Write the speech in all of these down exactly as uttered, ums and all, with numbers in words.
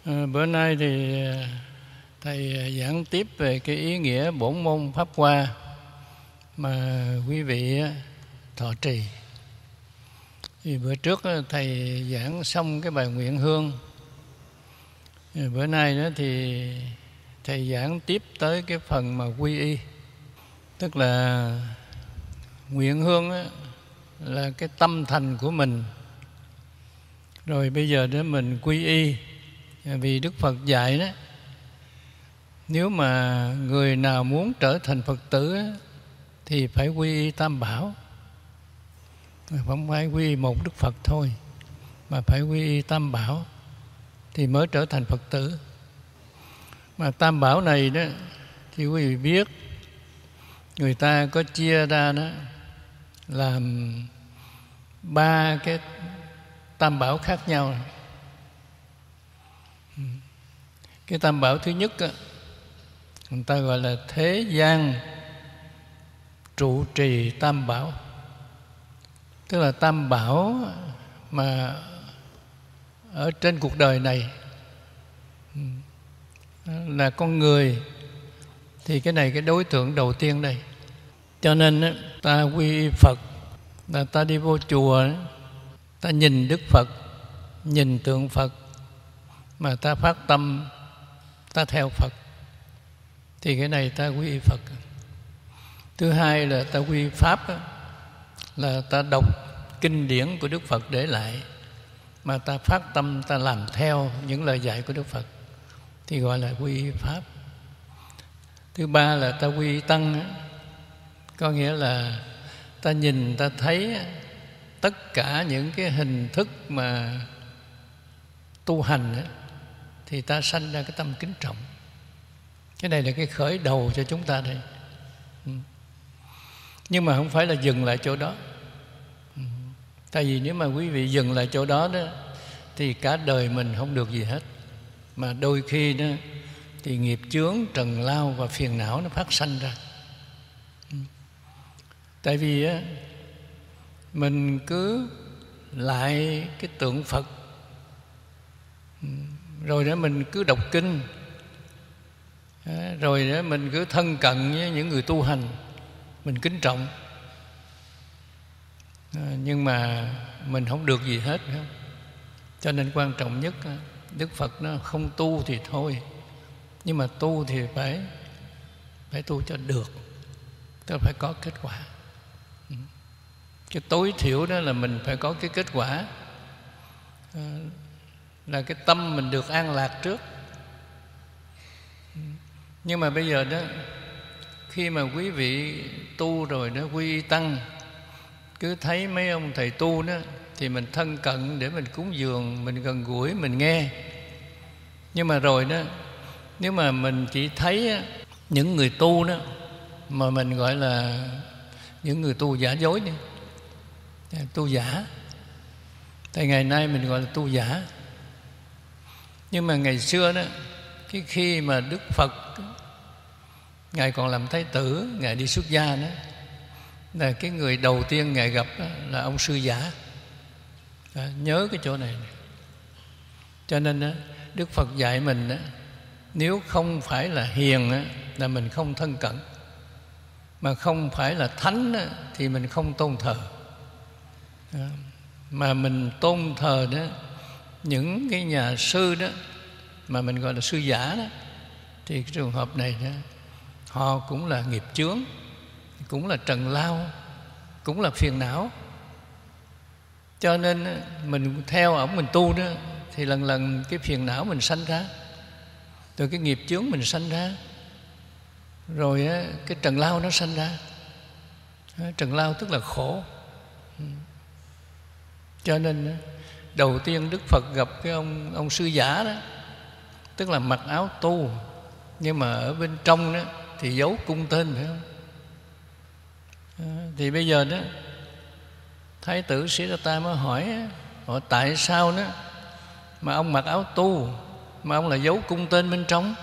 À, bữa nay thì thầy giảng tiếp về cái ý nghĩa bổn môn Pháp Hoa mà quý vị thọ trì. Thì bữa trước thầy giảng xong cái bài nguyện hương. Bữa nay nữa thì thầy giảng tiếp tới cái phần mà quy y. Tức là nguyện hương á, là cái tâm thành của mình. Rồi bây giờ để mình quy y. Vì Đức Phật dạy đó, nếu mà người nào muốn trở thành Phật tử á, thì phải quy y Tam Bảo. Không phải quy y một Đức Phật thôi, mà phải quy y Tam Bảo thì mới trở thành Phật tử. Mà Tam Bảo này đó thì quý vị biết, người ta có chia ra đó làm ba cái Tam Bảo khác nhau. Cái Tam Bảo thứ nhất đó, người ta gọi là thế gian trụ trì Tam Bảo. Tức là Tam Bảo mà ở trên cuộc đời này là con người, thì cái này cái đối tượng đầu tiên đây. Cho nên ta quy y Phật là ta đi vô chùa, ta nhìn Đức Phật, nhìn tượng Phật mà ta phát tâm ta theo Phật, thì cái này ta quy y Phật. Thứ hai là ta quy y Pháp, là ta đọc kinh điển của Đức Phật để lại mà ta phát tâm ta làm theo những lời dạy của Đức Phật, thì gọi là quy y Pháp. Thứ ba là ta quy y Tăng, có nghĩa là ta nhìn ta thấy tất cả những cái hình thức mà tu hành thì ta sanh ra cái tâm kính trọng. Cái này là cái khởi đầu cho chúng ta đây. Nhưng mà không phải là dừng lại chỗ đó. Tại vì nếu mà quý vị dừng lại chỗ đó đó thì cả đời mình không được gì hết. Mà đôi khi đó thì nghiệp chướng, trần lao và phiền não nó phát sanh ra. Tại vì á, mình cứ lại cái tượng Phật, rồi đó mình cứ đọc kinh, rồi đó mình cứ thân cận với những người tu hành, mình kính trọng, nhưng mà mình không được gì hết, phải không? Cho nên quan trọng nhất, Đức Phật nó không tu thì thôi, nhưng mà tu thì phải phải tu cho được, tức là phải có kết quả. Cái tối thiểu đó là mình phải có cái kết quả, là cái tâm mình được an lạc trước. Nhưng mà bây giờ đó, khi mà quý vị tu rồi đó, quy y Tăng, cứ thấy mấy ông thầy tu đó thì mình thân cận để mình cúng dường, mình gần gũi, mình nghe. Nhưng mà rồi đó, nếu mà mình chỉ thấy những người tu đó mà mình gọi là những người tu giả dối đi, tu giả, tại ngày nay mình gọi là tu giả. Nhưng mà ngày xưa đó, cái khi mà Đức Phật Ngài còn làm Thái tử, Ngài đi xuất gia đó, là cái người đầu tiên Ngài gặp đó, là ông sư giả. À, nhớ cái chỗ này, này. Cho nên đó, Đức Phật dạy mình đó, nếu không phải là hiền đó, là mình không thân cận, mà không phải là thánh đó, thì mình không tôn thờ. À, mà mình tôn thờ đó những cái nhà sư đó mà mình gọi là sư giả đó, thì cái trường hợp này đó, họ cũng là nghiệp chướng, cũng là trần lao, cũng là phiền não. Cho nên mình theo ổng mình tu đó, thì lần lần cái phiền não mình sanh ra, rồi cái nghiệp chướng mình sanh ra, rồi cái trần lao nó sanh ra. Trần lao tức là khổ. Cho nên đầu tiên Đức Phật gặp cái ông ông sư giả đó, tức là mặc áo tu, nhưng mà ở bên trong đó thì giấu cung tên, phải không? À, thì bây giờ đó Thái tử Siddhartha mới hỏi, hỏi tại sao đó mà ông mặc áo tu mà ông là giấu cung tên bên trong?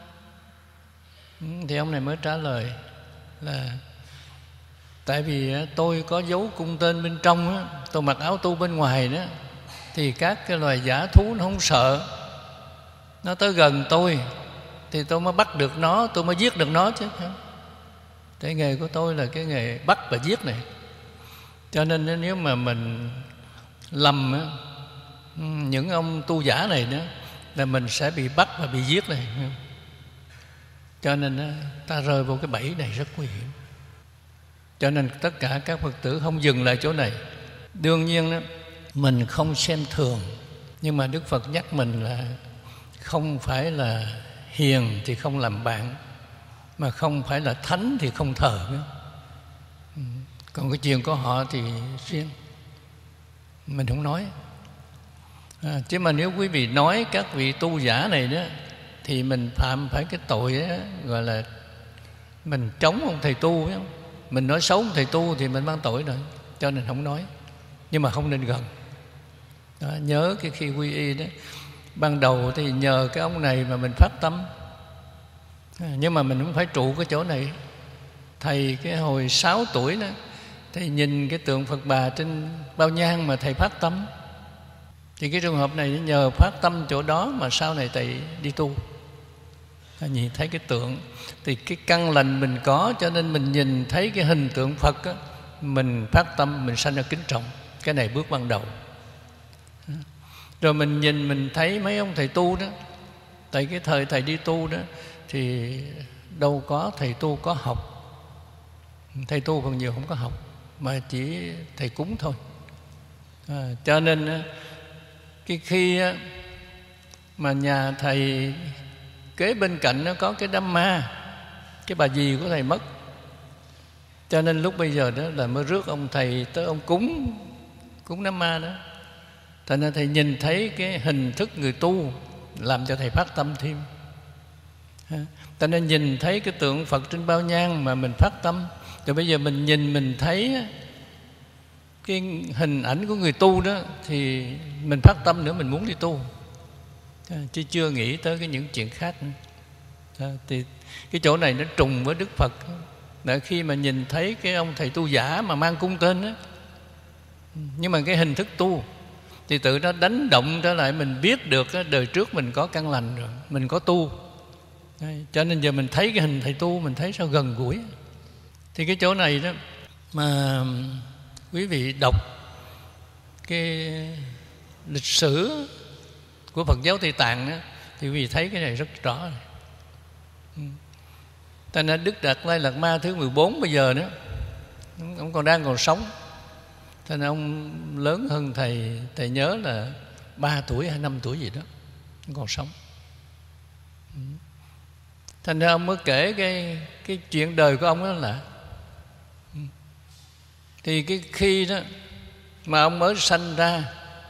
Thì ông này mới trả lời là tại vì tôi có giấu cung tên bên trong, tôi mặc áo tu bên ngoài đó, thì các cái loài giả thú nó không sợ, nó tới gần tôi thì tôi mới bắt được nó, tôi mới giết được nó chứ. Cái nghề của tôi là cái nghề bắt và giết này. Cho nên nếu mà mình lầm á, những ông tu giả này đó, là mình sẽ bị bắt và bị giết này. Cho nên ta rơi vô cái bẫy này rất nguy hiểm. Cho nên tất cả các Phật tử không dừng lại chỗ này. Đương nhiên đó, mình không xem thường, nhưng mà Đức Phật nhắc mình là không phải là hiền thì không làm bạn, mà không phải là thánh thì không thờ nữa. Còn cái chuyện của họ thì riêng, mình không nói. À, chứ mà nếu quý vị nói các vị tu giả này đó, thì mình phạm phải cái tội đó, gọi là mình chống ông thầy tu, phải không? Mình nói xấu ông thầy tu thì mình mang tội rồi. Cho nên không nói, nhưng mà không nên gần đó. Nhớ cái khi quy y đó, ban đầu thì nhờ cái ông này mà mình phát tâm, à, nhưng mà mình cũng phải trụ cái chỗ này. Thầy cái hồi sáu tuổi đó, thầy nhìn cái tượng Phật Bà trên bao nhang mà thầy phát tâm. Thì cái trường hợp này nhờ phát tâm chỗ đó mà sau này thầy đi tu. Nhìn thấy cái tượng thì cái căn lành mình có, cho nên mình nhìn thấy cái hình tượng Phật á, mình phát tâm, mình sanh ra kính trọng. Cái này bước ban đầu. Rồi mình nhìn mình thấy mấy ông thầy tu đó, tại cái thời thầy đi tu đó thì đâu có thầy tu có học. Thầy tu phần nhiều không có học, mà chỉ thầy cúng thôi. À, cho nên cái khi mà nhà thầy kế bên cạnh nó có cái đám ma, cái bà dì của thầy mất, cho nên lúc bây giờ đó là mới rước ông thầy tới ông cúng cúng đám ma đó. Thành ra thầy nhìn thấy cái hình thức người tu làm cho thầy phát tâm thêm. Cho nên nhìn thấy cái tượng Phật trên bao nhang mà mình phát tâm. Rồi bây giờ mình nhìn mình thấy cái hình ảnh của người tu đó thì mình phát tâm nữa, mình muốn đi tu, chứ chưa nghĩ tới cái những chuyện khác nữa. Thì cái chỗ này nó trùng với Đức Phật. Để khi mà nhìn thấy cái ông thầy tu giả mà mang cung tên đó, nhưng mà cái hình thức tu thì tự nó đánh động trở lại, mình biết được đời trước mình có căn lành rồi, mình có tu. Cho nên giờ mình thấy cái hình thầy tu, mình thấy sao gần gũi. Thì cái chỗ này đó mà quý vị đọc cái lịch sử của Phật giáo Tây Tạng đó, thì quý vị thấy cái này rất rõ rồi. Thành ra Đức Đạt Lai Lạt Ma thứ mười bốn bây giờ đó, ông còn đang còn sống. Thành ra ông lớn hơn thầy, thầy nhớ là ba tuổi hay năm tuổi gì đó, ông còn sống. Thành ra ông mới kể cái, cái chuyện đời của ông đó là thì cái khi đó mà ông mới sanh ra,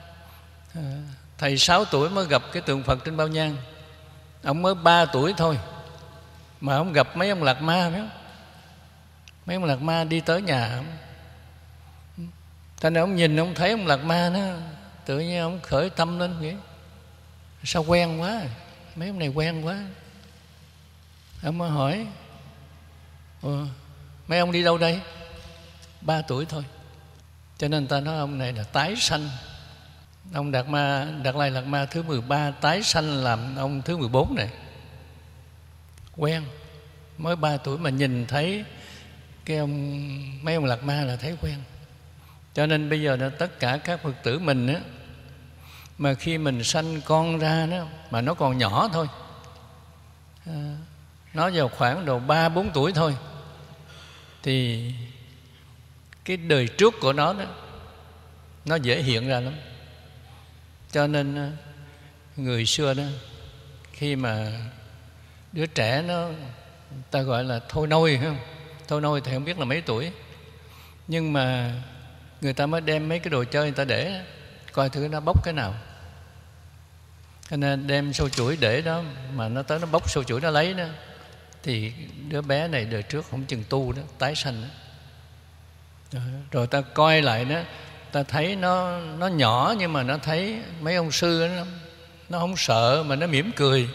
thầy sáu tuổi mới gặp cái tượng Phật trên bao nhang. Ông mới ba tuổi thôi mà ông gặp mấy ông Lạt Ma đó. Mấy ông Lạt Ma đi tới nhà ông. Thành ra ông nhìn ông thấy ông Lạt Ma đó, tự nhiên ông khởi tâm lên vậy. Sao quen quá, mấy ông này quen quá. Ông mới hỏi: Ủa, mấy ông đi đâu đây? Ba tuổi thôi. Cho nên ta nói ông này là tái sanh. Ông Đạt Ma, Đạt Lai Lạt Ma thứ mười ba tái sanh làm ông thứ mười bốn này. Quen, mới ba tuổi mà nhìn thấy cái ông, mấy ông Lạt Ma là thấy quen. Cho nên bây giờ là tất cả các Phật tử mình á, mà khi mình sanh con ra đó, mà nó còn nhỏ thôi, à, nó vào khoảng độ ba bốn tuổi thôi, thì cái đời trước của nó đó, nó dễ hiện ra lắm. Cho nên người xưa đó, khi mà đứa trẻ nó, ta gọi là thôi nôi, không? Thôi nôi thì không biết là mấy tuổi, nhưng mà người ta mới đem mấy cái đồ chơi người ta để coi thử nó bốc cái nào. Cho nên đem sâu chuỗi để đó, mà nó tới nó bốc sâu chuỗi nó lấy đó, thì đứa bé này đời trước không chừng tu đó, tái sanh đó. Rồi, rồi ta coi lại đó, ta thấy nó nó nhỏ, nhưng mà nó thấy mấy ông sư đó, nó không sợ mà nó mỉm cười,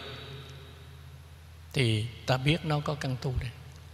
thì ta biết nó có căn tu đây.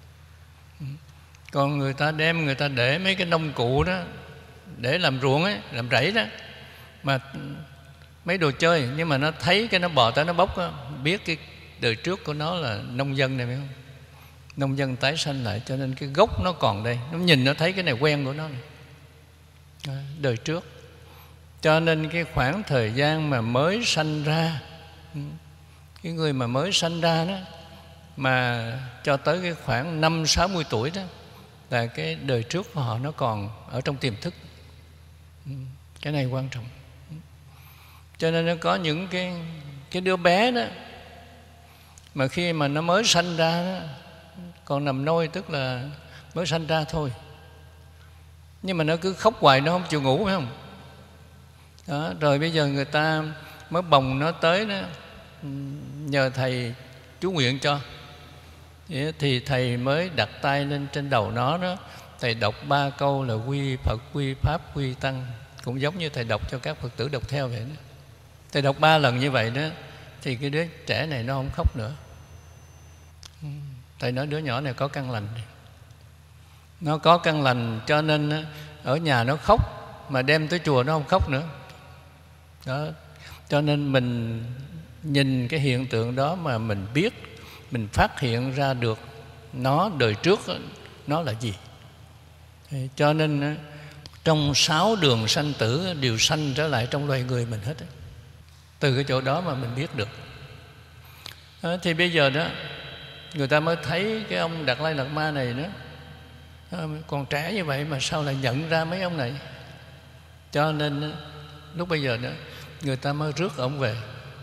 Còn người ta đem người ta để mấy cái nông cụ đó để làm ruộng ấy, làm rẫy đó, mà mấy đồ chơi, nhưng mà nó thấy cái nó bò tới nó bốc đó, biết cái đời trước của nó là nông dân này, phải không? Nông dân tái sanh lại, cho nên cái gốc nó còn đây. Nó nhìn nó thấy cái này quen của nó này. Đời trước. Cho nên cái khoảng thời gian mà mới sanh ra, cái người mà mới sanh ra đó, mà cho tới cái khoảng năm sáu mươi tuổi đó, là cái đời trước của họ nó còn ở trong tiềm thức. Cái này quan trọng. Cho nên nó có những cái cái đứa bé đó, mà khi mà nó mới sanh ra đó, còn nằm nôi, tức là mới sanh ra thôi, nhưng mà nó cứ khóc hoài, nó không chịu ngủ, phải không? Đó, rồi bây giờ người ta mới bồng nó tới đó, nhờ thầy chú nguyện cho, thì thầy mới đặt tay lên trên đầu nó đó, thầy đọc ba câu là quy Phật, quy Pháp, quy Tăng, cũng giống như thầy đọc cho các Phật tử đọc theo vậy đó. Thầy đọc ba lần như vậy đó, thì cái đứa trẻ này nó không khóc nữa. Thầy nói đứa nhỏ này có căn lành, nó có căn lành, cho nên ở nhà nó khóc, mà đem tới chùa nó không khóc nữa. Đó. Cho nên mình nhìn cái hiện tượng đó mà mình biết, mình phát hiện ra được nó đời trước nó là gì. Cho nên trong sáu đường sanh tử đều sanh trở lại trong loài người mình hết. Từ cái chỗ đó mà mình biết được. Đó, thì bây giờ đó người ta mới thấy cái ông Đạt Lai Lạt Ma này đó, còn trẻ như vậy mà sao lại nhận ra mấy ông này. Cho nên lúc bây giờ đó người ta mới rước ông về.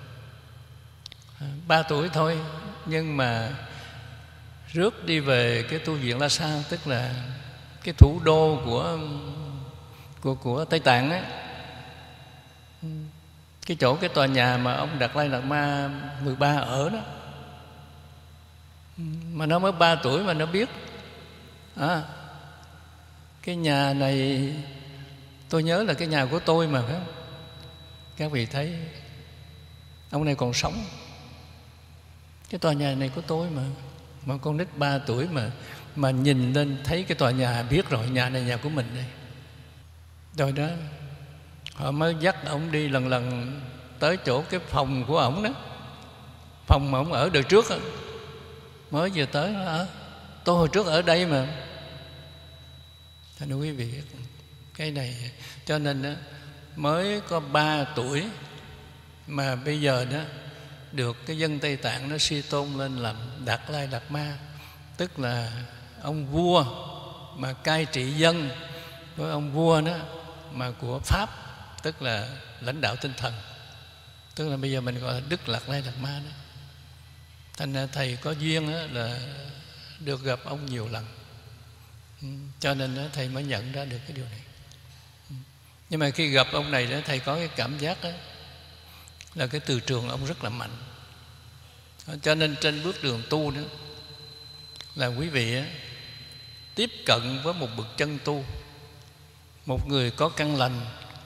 Ba tuổi thôi, nhưng mà rước đi về cái tu viện La Sa, tức là cái thủ đô của của của Tây Tạng á, cái chỗ cái tòa nhà mà ông Đạt Lai Lạt Ma mười ba ở đó. Mà nó mới ba tuổi mà nó biết à, cái nhà này tôi nhớ là cái nhà của tôi mà, phải không? Các vị thấy ông này còn sống, cái tòa nhà này của tôi mà. Mà con nít ba tuổi mà mà nhìn lên thấy cái tòa nhà, biết rồi nhà này nhà của mình đây. Rồi đó họ mới dắt ông đi lần lần tới chỗ cái phòng của ổng đó, phòng mà ổng ở đời trước đó. Mới vừa tới đó, tôi hồi trước ở đây mà. Thành quý vị, cái này cho nên đó, mới có ba tuổi mà bây giờ đó được cái dân Tây Tạng nó suy tôn lên làm Đạt Lai Lạt Ma, tức là ông vua mà cai trị dân, với ông vua đó mà của Pháp, tức là lãnh đạo tinh thần, tức là bây giờ mình gọi là Đức Đạt Lai Lạt Ma đó. Thành ra thầy có duyên đó là được gặp ông nhiều lần, cho nên đó, thầy mới nhận ra được cái điều này. Nhưng mà khi gặp ông này đó, thầy có cái cảm giác đó, là cái từ trường ông rất là mạnh. Cho nên trên bước đường tu đó là quý vị á, tiếp cận với một bậc chân tu, một người có căn lành,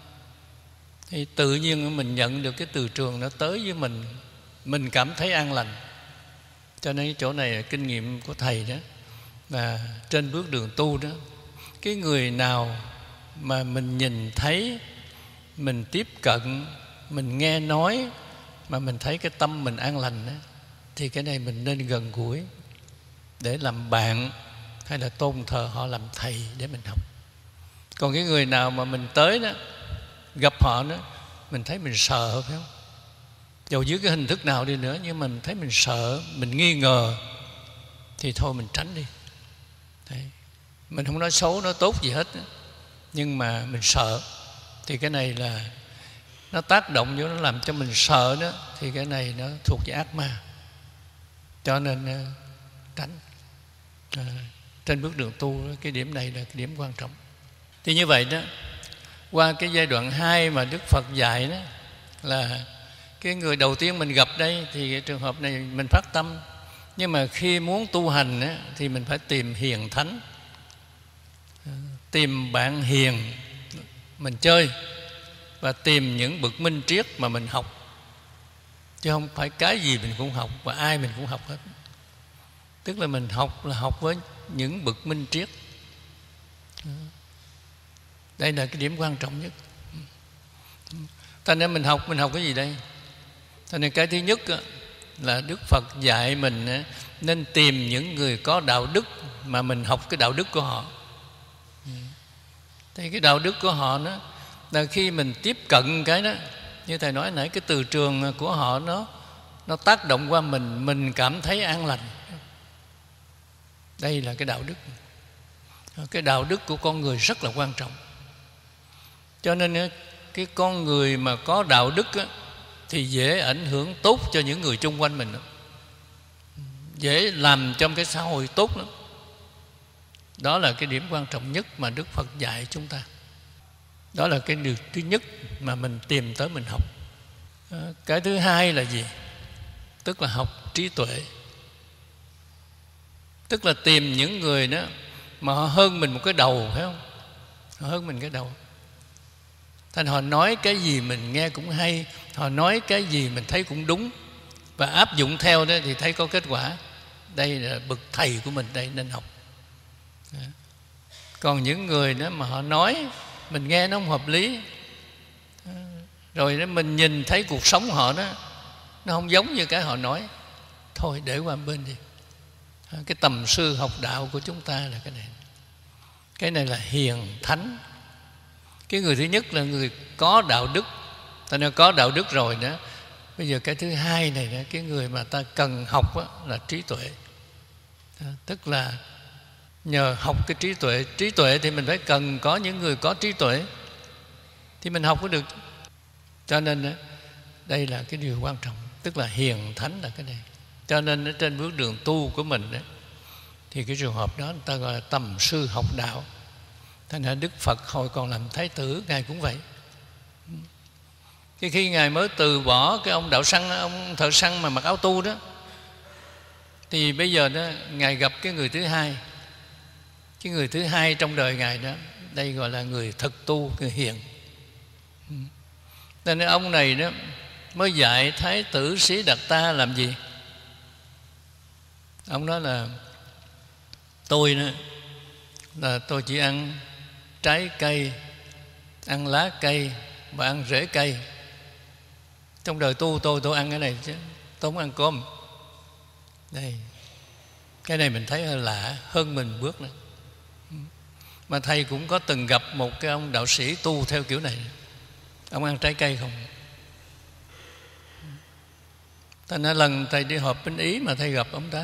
thì tự nhiên mình nhận được cái từ trường nó tới với mình, mình cảm thấy an lành. Cho nên cái chỗ này là kinh nghiệm của thầy đó, là trên bước đường tu đó, cái người nào mà mình nhìn thấy, mình tiếp cận, mình nghe nói mà mình thấy cái tâm mình an lành đó, thì cái này mình nên gần gũi để làm bạn, hay là tôn thờ họ làm thầy để mình học. Còn cái người nào mà mình tới đó, gặp họ đó, mình thấy mình sợ, phải không? Dù dưới cái hình thức nào đi nữa, nhưng mình thấy mình sợ, mình nghi ngờ, thì thôi mình tránh đi. Đấy. Mình không nói xấu, nói tốt gì hết, nhưng mà mình sợ, thì cái này là nó tác động vô, nó làm cho mình sợ đó, thì cái này nó thuộc về ác ma. Cho nên tránh. À, trên bước đường tu, cái điểm này là cái điểm quan trọng. Thì như vậy đó, qua cái giai đoạn hai mà Đức Phật dạy đó, là cái người đầu tiên mình gặp đây, thì cái trường hợp này mình phát tâm. Nhưng mà khi muốn tu hành á, thì mình phải tìm hiền thánh, tìm bạn hiền mình chơi, và tìm những bậc minh triết mà mình học. Chứ không phải cái gì mình cũng học và ai mình cũng học hết. Tức là mình học là học với những bậc minh triết. Đây là cái điểm quan trọng nhất. Thành nên mình học, mình học cái gì đây? Thành nên cái thứ nhất là Đức Phật dạy mình nên tìm những người có đạo đức mà mình học cái đạo đức của họ. Thì cái đạo đức của họ đó là khi mình tiếp cận cái đó, như thầy nói nãy, cái từ trường của họ nó nó tác động qua mình, mình cảm thấy an lành. Đây là cái đạo đức. Cái đạo đức của con người rất là quan trọng. Cho nên cái con người mà có đạo đức á, thì dễ ảnh hưởng tốt cho những người chung quanh mình, dễ làm trong cái xã hội tốt lắm. Đó là cái điểm quan trọng nhất mà Đức Phật dạy chúng ta. Đó là cái điều thứ nhất mà mình tìm tới mình học. Cái thứ hai là gì? Tức là học trí tuệ. Tức là tìm những người đó mà họ hơn mình một cái đầu, phải không? Họ hơn mình cái đầu. Thành họ nói cái gì mình nghe cũng hay, họ nói cái gì mình thấy cũng đúng, và áp dụng theo đó thì thấy có kết quả. Đây là bậc thầy của mình, đây nên học. Còn những người đó mà họ nói mình nghe nó không hợp lý, rồi đó mình nhìn thấy cuộc sống họ đó nó không giống như cái họ nói, thôi để qua bên đi. Cái tầm sư học đạo của chúng ta là cái này. Cái này là hiền thánh. Cái người thứ nhất là người có đạo đức. Ta nói có đạo đức rồi đó. Bây giờ cái thứ hai này đó, cái người mà ta cần học đó, là trí tuệ. Tức là nhờ học cái trí tuệ. Trí tuệ thì mình phải cần có những người có trí tuệ thì mình học có được. Cho nên đó, đây là cái điều quan trọng. Tức là hiền thánh là cái này. Cho nên ở trên bước đường tu của mình đó, thì cái trường hợp đó người ta gọi là tầm sư học đạo. Thành ra Đức Phật hồi còn làm Thái tử, Ngài cũng vậy. Cái khi Ngài mới từ bỏ cái ông đạo săn, ông thợ săn mà mặc áo tu đó, thì bây giờ đó Ngài gặp cái người thứ hai. Cái người thứ hai trong đời Ngài đó, đây gọi là người thực tu, người hiền. Nên ông này đó mới dạy Thái tử Sĩ Đạt Ta làm gì? Ông nói là tôi đó, là tôi chỉ ăn trái cây, ăn lá cây và ăn rễ cây. Trong đời tu tôi tôi ăn cái này chứ tôi không ăn cơm. Đây, cái này mình thấy hơi lạ, hơn mình bước nữa. Mà thầy cũng có từng gặp một cái ông đạo sĩ tu theo kiểu này. Ông ăn trái cây không. Thành ra lần thầy đi họp bên Ý mà thầy gặp ông ta.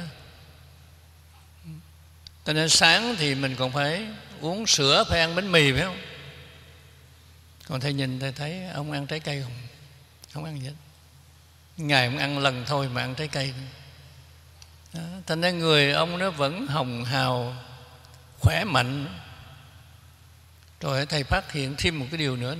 Thành ra sáng thì mình còn phải uống sữa, phải ăn bánh mì, phải không? Còn thầy nhìn thầy thấy ông ăn trái cây không? Không ăn gì hết. Ngày ông ăn lần thôi mà ăn trái cây. Đó. Thành ra người ông nó vẫn hồng hào, khỏe mạnh. Rồi thầy phát hiện thêm một cái điều nữa đó.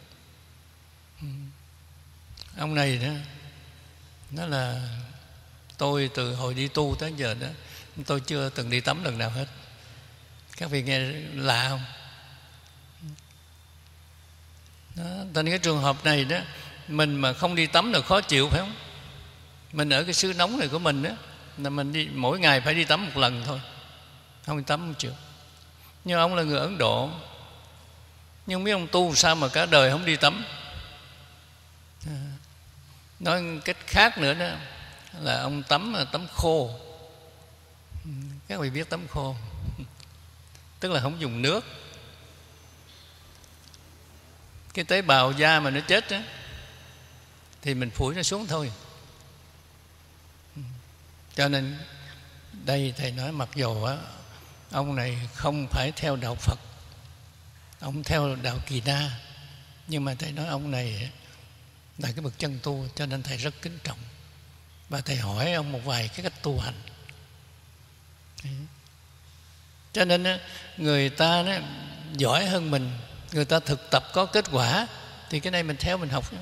Ông này đó, nó là tôi từ hồi đi tu tới giờ đó, tôi chưa từng đi tắm lần nào hết. Các vị nghe lạ không? Đó, thành cái trường hợp này đó, mình mà không đi tắm là khó chịu, phải không? Mình ở cái xứ nóng này của mình đó, là mình đi mỗi ngày phải đi tắm một lần thôi, không đi tắm không chịu. Nhưng ông là người Ấn Độ, nhưng không biết ông tu sao mà cả đời không đi tắm. À, nói cách khác nữa đó là ông tắm là tắm khô. Các vị biết tắm khô, tức là không dùng nước. Cái tế bào da mà nó chết á, thì mình phủi nó xuống thôi. Cho nên đây thầy nói mặc dù á, ông này không phải theo đạo Phật, ông theo đạo Kỳ Na, nhưng mà thầy nói ông này là cái bậc chân tu, cho nên thầy rất kính trọng. Và thầy hỏi ông một vài cái cách tu hành. Cho nên người ta đó, giỏi hơn mình, người ta thực tập có kết quả, thì cái này mình theo mình học.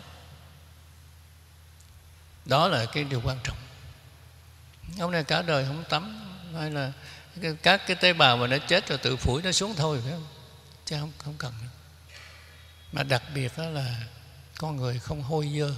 Đó là cái điều quan trọng. Ông này cả đời không tắm, hay là các cái tế bào mà nó chết rồi tự phủi nó xuống thôi, phải không? Chứ không, không cần nữa. Mà đặc biệt đó là con người không hôi dơ.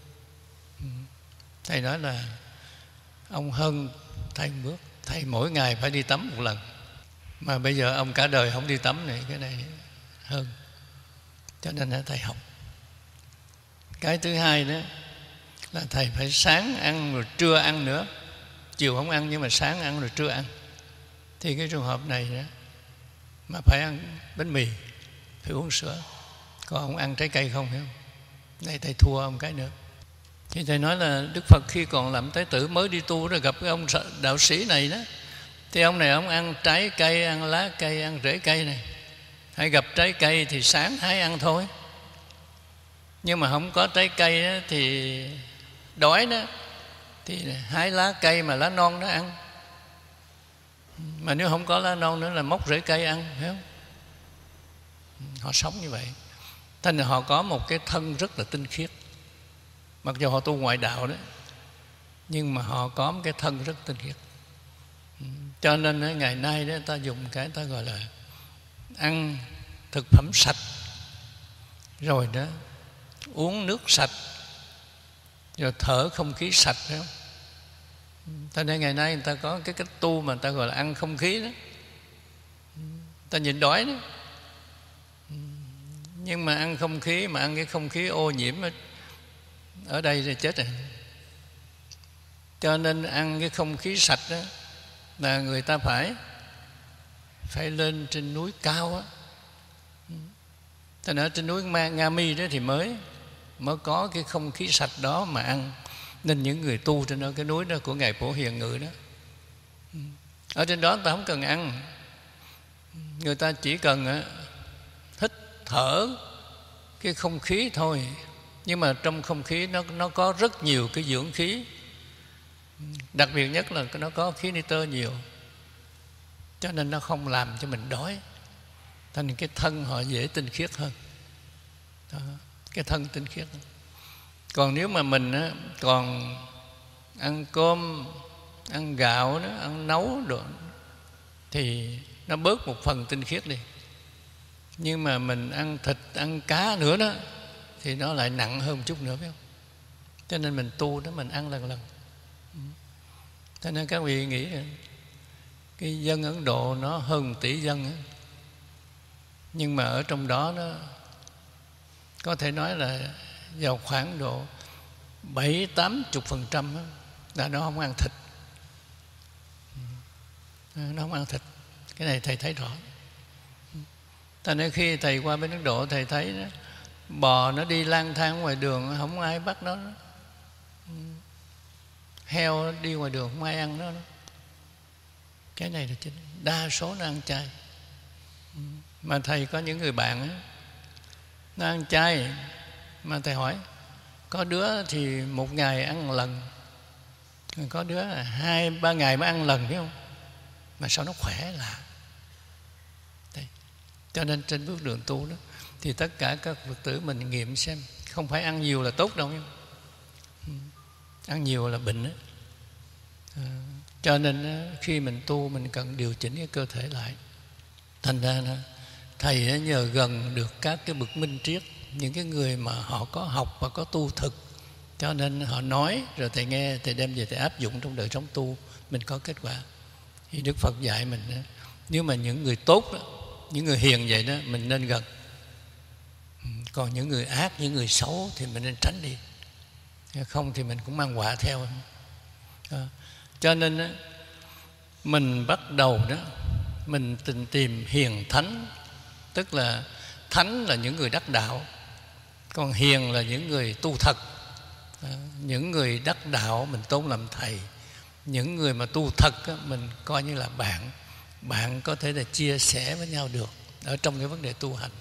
Thầy nói là ông hơn thầy một bước. Thầy mỗi ngày phải đi tắm một lần, mà bây giờ ông cả đời không đi tắm này, cái này hơn. Cho nên là thầy học. Cái thứ hai đó là thầy phải sáng ăn rồi trưa ăn nữa. Chiều không ăn nhưng mà sáng ăn rồi trưa ăn. Thì cái trường hợp này đó, mà phải ăn bánh mì, phải uống sữa, còn không ăn trái cây không, hiểu không? Này thầy thua ông cái nữa. Thì thầy nói là Đức Phật khi còn làm Thái tử mới đi tu rồi gặp cái ông đạo sĩ này đó, thì ông này ông ăn trái cây, ăn lá cây, ăn rễ cây này. Hay gặp trái cây thì sáng hái ăn thôi. Nhưng mà không có trái cây đó, thì đói đó, thì hái lá cây mà lá non đó ăn. Mà nếu không có lá non nữa là móc rễ cây ăn, hiểu không? Họ sống như vậy. Thành ra họ có một cái thân rất là tinh khiết. Mặc dù họ tu ngoại đạo đó, nhưng mà họ có một cái thân rất tinh khiết. Cho nên ngày nay đó, ta dùng cái ta gọi là ăn thực phẩm sạch, rồi đó uống nước sạch, rồi thở không khí sạch, phải không? Cho nên ngày nay người ta có cái cách tu mà người ta gọi là ăn không khí đó. Ta nhịn đói đó, nhưng mà ăn không khí, mà ăn cái không khí ô nhiễm ở đây thì chết rồi. Cho nên ăn cái không khí sạch đó là người ta phải phải lên trên núi cao á. Cho nên ở trên núi Nga Mi đó thì mới mới có cái không khí sạch đó mà ăn. Nên những người tu trên đó, cái núi đó của Ngài Phổ Hiền ngự đó, ở trên đó ta không cần ăn, người ta chỉ cần hít thở cái không khí thôi. Nhưng mà trong không khí nó, nó có rất nhiều cái dưỡng khí. Đặc biệt nhất là nó có khí nitơ nhiều, cho nên nó không làm cho mình đói. Thành cái thân họ dễ tinh khiết hơn đó, cái thân tinh khiết hơn. Còn nếu mà mình á, còn ăn cơm, ăn gạo đó, ăn nấu đồ, thì nó bớt một phần tinh khiết đi. Nhưng mà mình ăn thịt, ăn cá nữa đó, thì nó lại nặng hơn một chút nữa, phải không? Cho nên mình tu đó, mình ăn lần lần. Cho nên các vị nghĩ là cái dân Ấn Độ nó hơn một tỷ dân á, nhưng mà ở trong đó nó có thể nói là vào khoảng độ bảy tám chục phần trăm là nó không ăn thịt. Nó không ăn thịt. Cái này thầy thấy rõ. Cho nên khi thầy qua bên Ấn Độ, thầy thấy đó, bò nó đi lang thang ngoài đường, không ai bắt nó. Heo đi ngoài đường không ai ăn nó. Cái này là chính. Đa số nó ăn chay. Mà thầy có những người bạn đó, nó ăn chay, mà thầy hỏi, có đứa thì một ngày ăn một lần, có đứa là hai ba ngày mới ăn lần, biết không? Mà sao nó khỏe lạ. Đấy. Cho nên trên bước đường tu đó, thì tất cả các Phật tử mình nghiệm xem, không phải ăn nhiều là tốt đâu, ăn nhiều là bệnh đó. À, cho nên khi mình tu, mình cần điều chỉnh cái cơ thể lại. Thành ra thầy nhờ gần được các cái bậc minh triết, những cái người mà họ có học và có tu thực, cho nên họ nói rồi thầy nghe, thầy đem về thầy áp dụng trong đời sống tu, mình có kết quả. Thì Đức Phật dạy mình, nếu mà những người tốt đó, những người hiền vậy đó, mình nên gần. Còn những người ác, những người xấu thì mình nên tránh đi, không thì mình cũng mang họa theo. À, cho nên mình bắt đầu đó, mình tìm, tìm hiền thánh. Tức là thánh là những người đắc đạo, còn hiền là những người tu thật. À, những người đắc đạo mình tôn làm thầy, những người mà tu thật á, mình coi như là bạn. Bạn có thể là chia sẻ với nhau được ở trong cái vấn đề tu hành.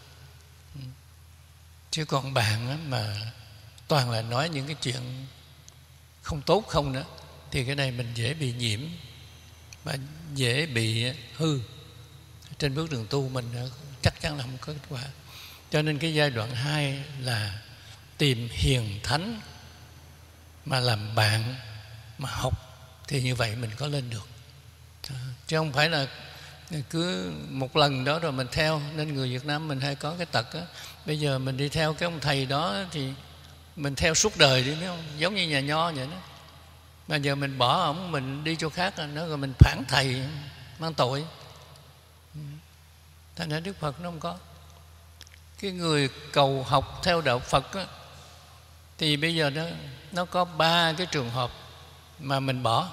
Chứ còn bạn á, mà toàn là nói những cái chuyện không tốt không đó, thì cái này mình dễ bị nhiễm và dễ bị hư. Trên bước đường tu mình chắc chắn là không có kết quả. Cho nên cái giai đoạn hai là tìm hiền thánh mà làm bạn, mà học, thì như vậy mình có lên được. Chứ không phải là cứ một lần đó rồi mình theo. Nên người Việt Nam mình hay có cái tật á, bây giờ mình đi theo cái ông thầy đó thì mình theo suốt đời đi, biết không? Giống như nhà Nho vậy đó. Mà giờ mình bỏ ổng, mình đi chỗ khác nó rồi mình phản thầy, mang tội. Thành ra Đức Phật nó không có. Cái người cầu học theo đạo Phật á, Thì bây giờ đó nó có ba cái trường hợp mà mình bỏ.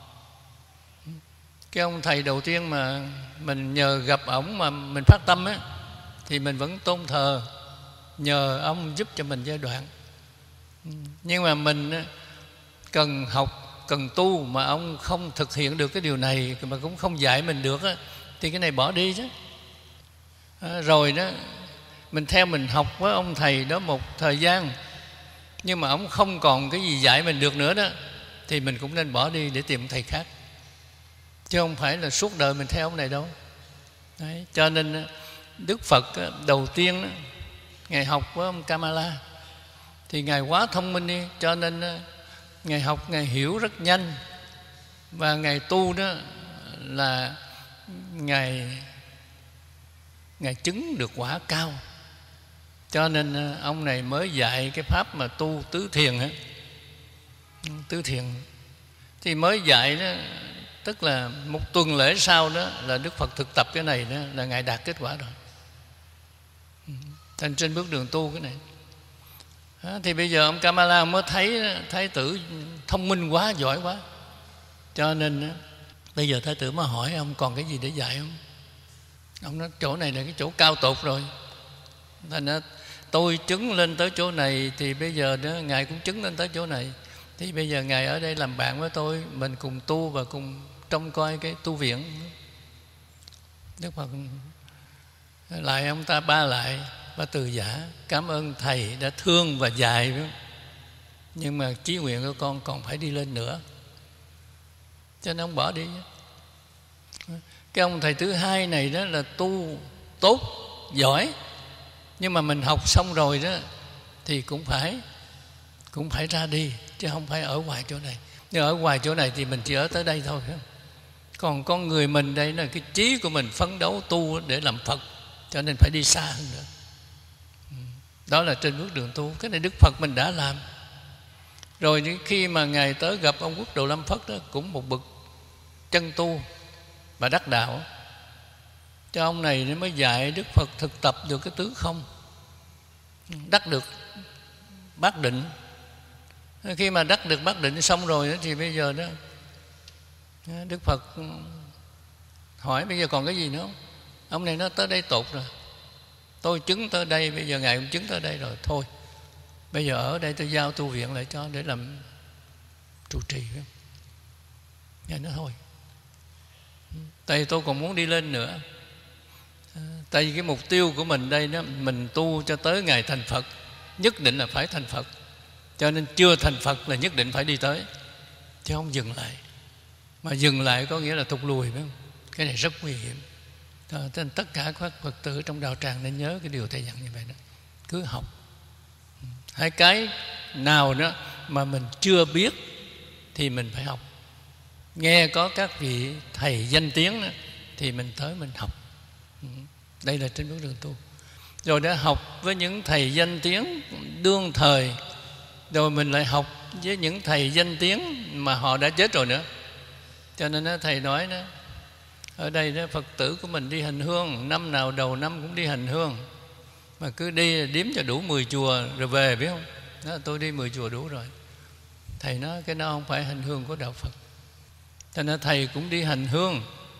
Cái ông thầy đầu tiên mà mình nhờ gặp ổng mà mình phát tâm á, thì mình vẫn tôn thờ, nhờ ông giúp cho mình giai đoạn. Nhưng mà mình cần học, cần tu mà ông không thực hiện được cái điều này, mà cũng không dạy mình được á, thì cái này bỏ đi chứ. À, rồi đó mình theo mình học với ông thầy đó một thời gian, nhưng mà ông không còn cái gì dạy mình được nữa đó, thì mình cũng nên bỏ đi để tìm thầy khác, chứ không phải là suốt đời mình theo ông này đâu. Đấy, cho nên Đức Phật đầu tiên Ngài học với ông Kamala, thì Ngài quá thông minh đi, cho nên Ngài học, Ngài hiểu rất nhanh, và Ngài tu đó là Ngài Ngài chứng được quả cao. Cho nên ông này mới dạy cái pháp mà tu tứ thiền á. Tứ thiền thì mới dạy đó, tức là một tuần lễ sau đó là Đức Phật thực tập cái này đó, là Ngài đạt kết quả rồi. Thành trên bước đường tu cái này đó, thì bây giờ ông Kamala mới thấy Thái tử thông minh quá, giỏi quá, cho nên bây giờ Thái tử mới hỏi ông còn cái gì để dạy không. Ông nói chỗ này là cái chỗ cao tột rồi, thành ra tôi chứng lên tới chỗ này, thì bây giờ đó Ngài cũng chứng lên tới chỗ này, thì bây giờ Ngài ở đây làm bạn với tôi, mình cùng tu và cùng trông coi cái tu viện. Đức Phật lại ông ta ba lại và từ giả, cảm ơn thầy đã thương và dạy, nhưng mà chí nguyện của con còn phải đi lên nữa, cho nên ông bỏ đi. Cái ông thầy thứ hai này đó là tu tốt, giỏi, nhưng mà mình học xong rồi đó thì cũng phải cũng phải ra đi, chứ không phải ở ngoài chỗ này. Nhưng ở ngoài chỗ này thì mình chỉ ở tới đây thôi, phải không? Còn con người mình đây là cái trí của mình phấn đấu tu để làm Phật, cho nên phải đi xa hơn nữa. Đó là trên bước đường tu. Cái này Đức Phật mình đã làm rồi. Đến khi mà Ngài tới gặp ông Quốc Độ Lâm Phất đó, cũng một bậc chân tu và đắc đạo, cho ông này nó mới dạy Đức Phật thực tập được cái tứ không, đắc được bát định. Khi mà đắc được bát định xong rồi đó, thì bây giờ đó Đức Phật hỏi bây giờ còn cái gì nữa không? Ông này nói tới đây tột rồi, tôi chứng tới đây, bây giờ Ngài cũng chứng tới đây rồi, thôi bây giờ ở đây tôi giao tu viện lại cho để làm trụ trì. Ngài nói thôi, tại vì tôi còn muốn đi lên nữa. Tại vì cái mục tiêu của mình đây đó, mình tu cho tới ngày thành Phật, nhất định là phải thành Phật, cho nên chưa thành Phật là nhất định phải đi tới, chứ không dừng lại. Mà dừng lại có nghĩa là thụt lùi, phải không? Cái này rất nguy hiểm. Cho nên tất cả các Phật tử trong đạo tràng nên nhớ cái điều thầy dặn như vậy đó. Cứ học. Hai cái nào đó mà mình chưa biết thì mình phải học. Nghe có các vị thầy danh tiếng đó, thì mình tới mình học. Đây là trên bước đường tu. Rồi đã học với những thầy danh tiếng đương thời, rồi mình lại học với những thầy danh tiếng mà họ đã chết rồi nữa. Cho nên đó, thầy nói đó, ở đây đó, Phật tử của mình đi hành hương, năm nào đầu năm cũng đi hành hương, mà cứ đi đếm cho đủ mười chùa rồi về, biết không? Đó, tôi đi mười chùa đủ rồi. Thầy nói cái đó không phải hành hương của đạo Phật. Cho nên thầy cũng đi hành hương,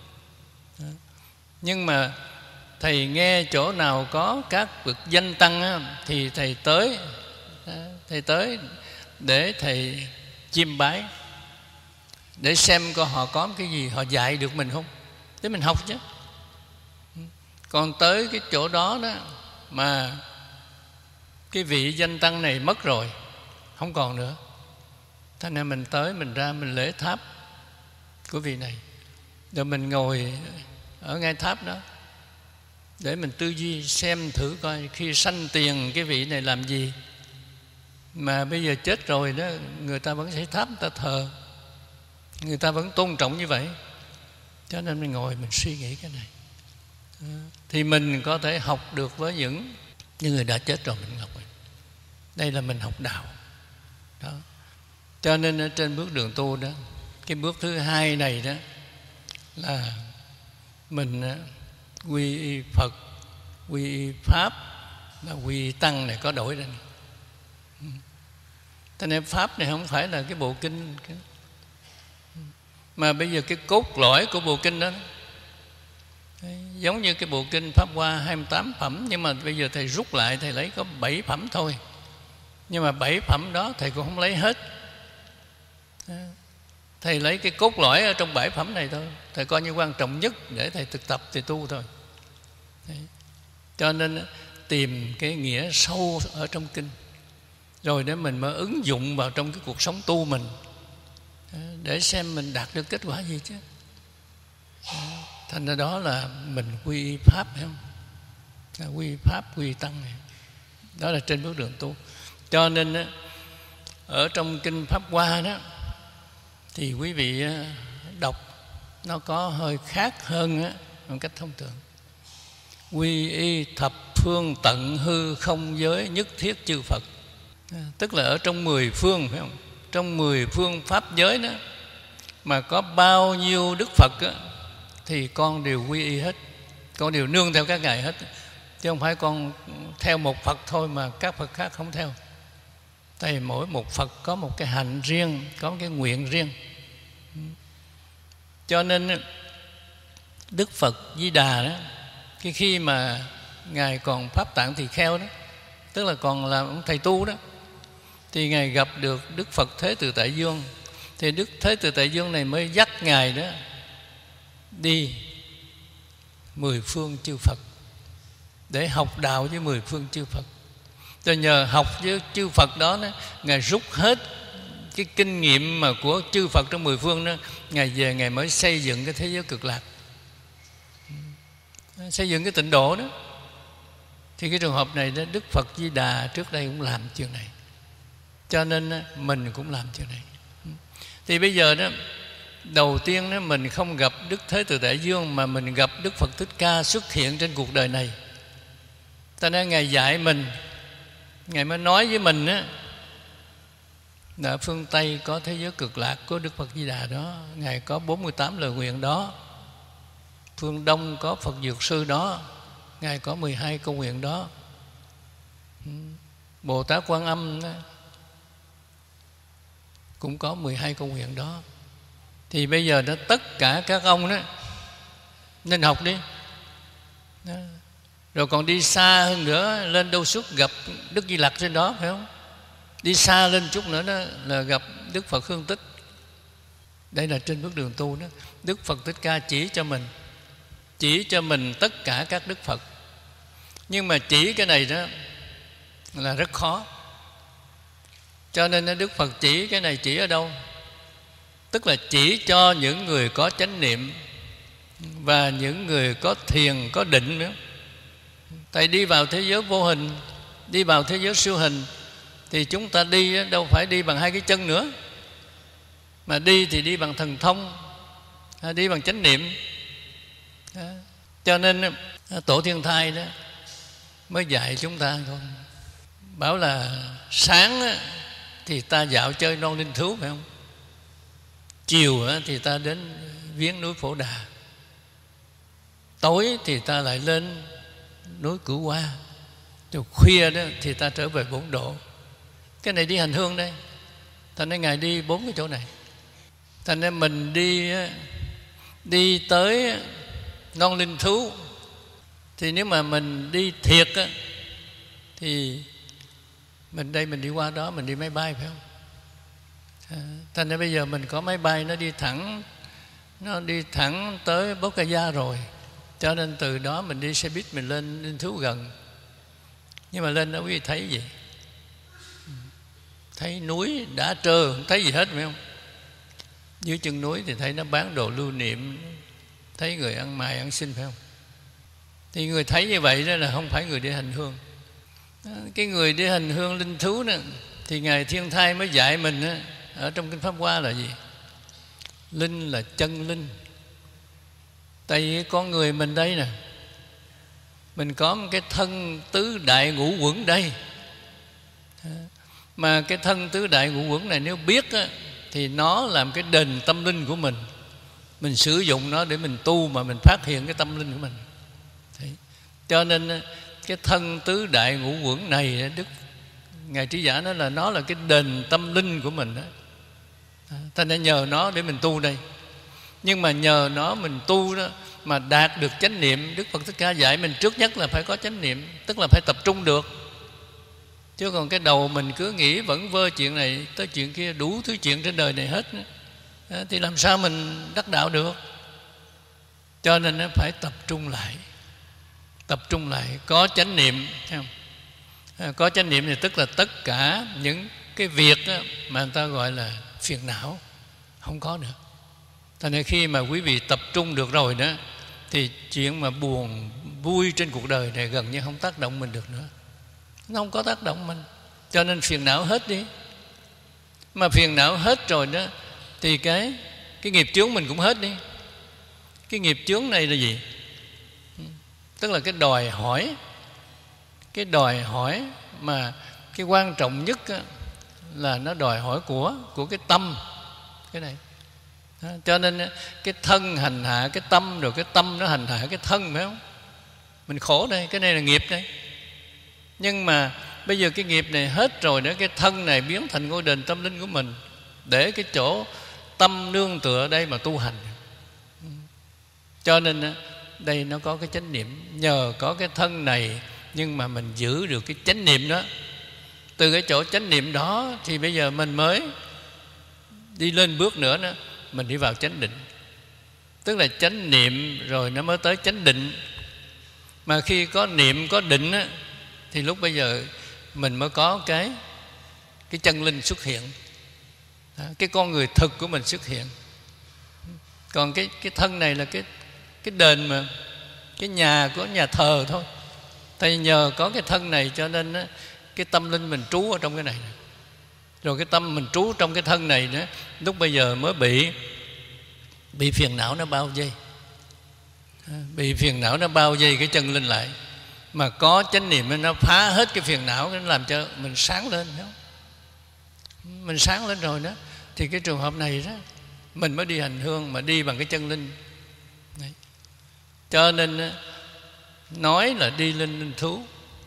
nhưng mà thầy nghe chỗ nào có các bậc danh tăng á, thì thầy tới thầy tới để thầy chiêm bái, để xem coi họ có cái gì họ dạy được mình không, để mình học chứ. Còn tới cái chỗ đó đó mà cái vị danh tăng này mất rồi, không còn nữa, thế nên mình tới mình ra mình lễ tháp của vị này, rồi mình ngồi ở ngay tháp đó để mình tư duy xem thử coi khi sanh tiền cái vị này làm gì mà bây giờ chết rồi đó, người ta vẫn sẽ tháp, người ta thờ, người ta vẫn tôn trọng như vậy. Cho nên mình ngồi mình suy nghĩ cái này, thì mình có thể học được với những những người đã chết rồi, mình học. Đây là mình học đạo đó. Cho nên ở trên bước đường tu đó, cái bước thứ hai này đó là mình quy y Phật, quy y Pháp và quy y Tăng này có đổi lên. Cho nên Pháp này không phải là cái bộ kinh, mà bây giờ cái cốt lõi của bộ kinh đó, đấy, giống như cái bộ kinh Pháp Hoa hai mươi tám phẩm, nhưng mà bây giờ Thầy rút lại, Thầy lấy có bảy phẩm thôi. Nhưng mà bảy phẩm đó Thầy cũng không lấy hết. Thầy lấy cái cốt lõi ở trong bảy phẩm này thôi, Thầy coi như quan trọng nhất để Thầy thực tập, Thầy tu thôi. Đấy. Cho nên tìm cái nghĩa sâu ở trong kinh, rồi để mình mới ứng dụng vào trong cái cuộc sống tu mình, để xem mình đạt được kết quả gì chứ. Thành ra đó là mình quy y Pháp, phải không? Là quy y Pháp, quy y Tăng này. Đó là trên bước đường tu. Cho nên ở trong kinh Pháp Hoa đó thì quý vị đọc nó có hơi khác hơn một cách thông thường. Quy y thập phương tận hư không giới nhất thiết chư Phật. Tức là ở trong mười phương, phải không? Trong mười phương pháp giới đó, mà có bao nhiêu Đức Phật đó, thì con đều quy y hết. Con đều nương theo các ngài hết. Chứ không phải con theo một Phật thôi mà các Phật khác không theo. Tại vì mỗi một Phật có một cái hạnh riêng, có một cái nguyện riêng. Cho nên Đức Phật Di Đà đó, cái khi mà ngài còn Pháp Tạng Tỳ Kheo đó, tức là còn là ông thầy tu đó, thì ngài gặp được Đức Phật Thế Từ Tại Dương. Thì Đức Thế Từ Tại Dương này mới dắt ngài đó đi mười phương chư Phật để học đạo với mười phương chư Phật. Rồi nhờ học với chư Phật đó, đó ngài rút hết cái kinh nghiệm mà của chư Phật trong mười phương đó, ngài về ngài mới xây dựng cái thế giới cực lạc, xây dựng cái tịnh độ đó. Thì cái trường hợp này đó, Đức Phật Di Đà trước đây cũng làm chuyện này, cho nên mình cũng làm chuyện này. Thì bây giờ đó, đầu tiên đó, mình không gặp Đức Thế Từ Đại Dương, mà mình gặp Đức Phật Thích Ca xuất hiện trên cuộc đời này. Cho nên ngài dạy mình, ngài mới nói với mình á, là phương Tây có thế giới cực lạc của Đức Phật Di Đà đó, ngài có bốn mươi tám lời nguyện đó. Phương Đông có Phật Dược Sư đó, ngài có mười hai câu nguyện đó. Bồ Tát Quan Âm đó, cũng có mười hai câu nguyện đó. Thì bây giờ đó, tất cả các ông đó nên học đi đó. Rồi còn đi xa hơn nữa, lên Đâu Xuất gặp Đức Di Lặc trên đó, phải không? Đi xa lên chút nữa đó là gặp Đức Phật Hương Tích. Đây là trên bước đường tu đó. Đức Phật Thích Ca chỉ cho mình, chỉ cho mình tất cả các Đức Phật. Nhưng mà chỉ cái này đó là rất khó. Cho nên Đức Phật chỉ cái này chỉ ở đâu? Tức là chỉ cho những người có chánh niệm và những người có thiền, có định nữa. Tại đi vào thế giới vô hình, đi vào thế giới siêu hình, thì chúng ta đi đâu phải đi bằng hai cái chân nữa, mà đi thì đi bằng thần thông, đi bằng chánh niệm. Cho nên Tổ Thiên Thai đó mới dạy chúng ta thôi. Bảo là sáng thì ta dạo chơi non linh thú, phải không? Chiều thì ta đến viếng núi Phổ Đà, tối thì ta lại lên núi Cửu Hoa, rồi khuya đó thì ta trở về Bổn Độ. Cái này đi hành hương đây. Thành nên ngài đi bốn cái chỗ này. Thành nên mình đi đi tới non linh thú, thì nếu mà mình đi thiệt á, thì mình đây mình đi qua đó, mình đi máy bay, phải không? À, thành ra bây giờ mình có máy bay nó đi thẳng, nó đi thẳng tới Bodh-gaya rồi. Cho nên từ đó mình đi xe buýt, mình lên linh thú gần. Nhưng mà lên đó quý vị thấy gì? Thấy núi đã trơ, không thấy gì hết, phải không? Dưới chân núi thì thấy nó bán đồ lưu niệm, thấy người ăn mày ăn xin, phải không? Thì người thấy như vậy đó là không phải người đi hành hương. Cái người đi hành hương linh thú đó, thì Ngài Thiên Thai mới dạy mình đó, ở trong Kinh Pháp Hoa là gì? Linh là chân linh. Tại vì con người mình đây nè, mình có một cái thân tứ đại ngũ quẩn đây. Mà cái thân tứ đại ngũ quẩn này nếu biết á, thì nó làm cái đền tâm linh của mình. Mình sử dụng nó để mình tu, mà mình phát hiện cái tâm linh của mình. Thế. Cho nên cái thân tứ đại ngũ quẩn này Đức Ngài Trí Giả nói là nó là cái đền tâm linh của mình đó. Thành ra nhờ nó để mình tu đây. Nhưng mà nhờ nó mình tu đó mà đạt được chánh niệm. Đức Phật Thích Ca dạy mình trước nhất là phải có chánh niệm, tức là phải tập trung được. Chứ còn cái đầu mình cứ nghĩ vẫn vơ chuyện này tới chuyện kia, đủ thứ chuyện trên đời này hết, thì làm sao mình đắc đạo được? Cho nên nó phải tập trung lại. Tập trung lại, có chánh niệm, thấy không? Có chánh niệm thì tức là tất cả những cái việc mà người ta gọi là phiền não không có nữa. Thành nên khi mà quý vị tập trung được rồi đó, thì chuyện mà buồn vui trên cuộc đời này gần như không tác động mình được nữa. Nó không có tác động mình. Cho nên phiền não hết đi. Mà phiền não hết rồi đó, thì cái cái nghiệp chướng mình cũng hết đi. Cái nghiệp chướng này là gì? Tức là cái đòi hỏi. Cái đòi hỏi mà cái quan trọng nhất á, là nó đòi hỏi của của cái tâm. Cái này đó, cho nên cái thân hành hạ cái tâm, rồi cái tâm nó hành hạ cái thân, phải không? Mình khổ đây, cái này là nghiệp đây. Nhưng mà bây giờ cái nghiệp này hết rồi đó, cái thân này biến thành ngôi đền tâm linh của mình, để cái chỗ tâm nương tựa ở đây mà tu hành. Cho nên đây nó có cái chánh niệm. Nhờ có cái thân này nhưng mà mình giữ được cái chánh niệm đó. Từ cái chỗ chánh niệm đó thì bây giờ mình mới đi lên bước nữa đó, mình đi vào chánh định. Tức là chánh niệm rồi nó mới tới chánh định. Mà khi có niệm, có định á, thì lúc bây giờ mình mới có cái cái chân linh xuất hiện. Đó, cái con người thực của mình xuất hiện. Còn cái cái thân này là cái cái đền mà, cái nhà của nhà thờ thôi. Tại nhờ có cái thân này cho nên á, cái tâm linh mình trú ở trong cái này. Rồi cái tâm mình trú trong cái thân này nữa, lúc bây giờ mới bị bị phiền não nó bao vây. Bị phiền não nó bao vây cái chân linh lại. Mà có chánh niệm nó phá hết cái phiền não, nó làm cho mình sáng lên, đúng không? Mình sáng lên rồi đó, thì cái trường hợp này đó mình mới đi hành hương, mà đi bằng cái chân linh. Đấy. Cho nên nói là đi lên linh thú,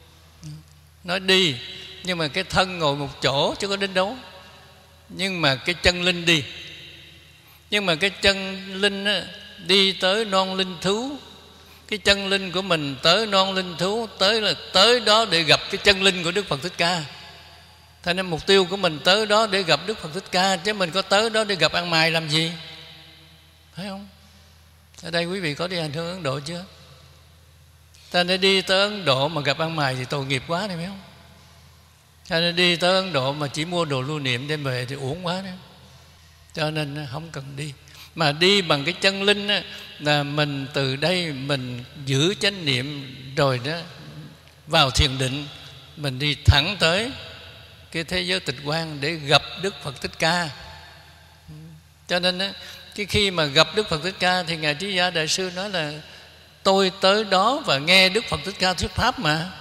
nói đi, nhưng mà cái thân ngồi một chỗ chứ có đến đâu. Nhưng mà cái chân linh đi. Nhưng mà cái chân linh á, đi tới non linh thú. Cái chân linh của mình tới non linh thú, tới là tới đó để gặp cái chân linh của Đức Phật Thích Ca. Thành nên mục tiêu của mình tới đó để gặp Đức Phật Thích Ca, chứ mình có tới đó để gặp ăn mày làm gì? Phải không? Ở đây quý vị có đi hành hương Ấn Độ chưa? Ta nên đi tới Ấn Độ mà gặp ăn mày thì tội nghiệp quá này, phải không? Ta nên đi tới Ấn Độ mà chỉ mua đồ lưu niệm đem về thì uổng quá đó. Cho nên không cần đi. Mà đi bằng cái chân linh á, là mình từ đây mình giữ chánh niệm rồi đó, vào thiền định, mình đi thẳng tới cái thế giới tịch quan để gặp Đức Phật Thích Ca. Cho nên á, cái khi mà gặp Đức Phật Thích Ca thì Ngài Trí Giả Đại Sư nói là tôi tới đó và nghe Đức Phật Thích Ca thuyết pháp mà.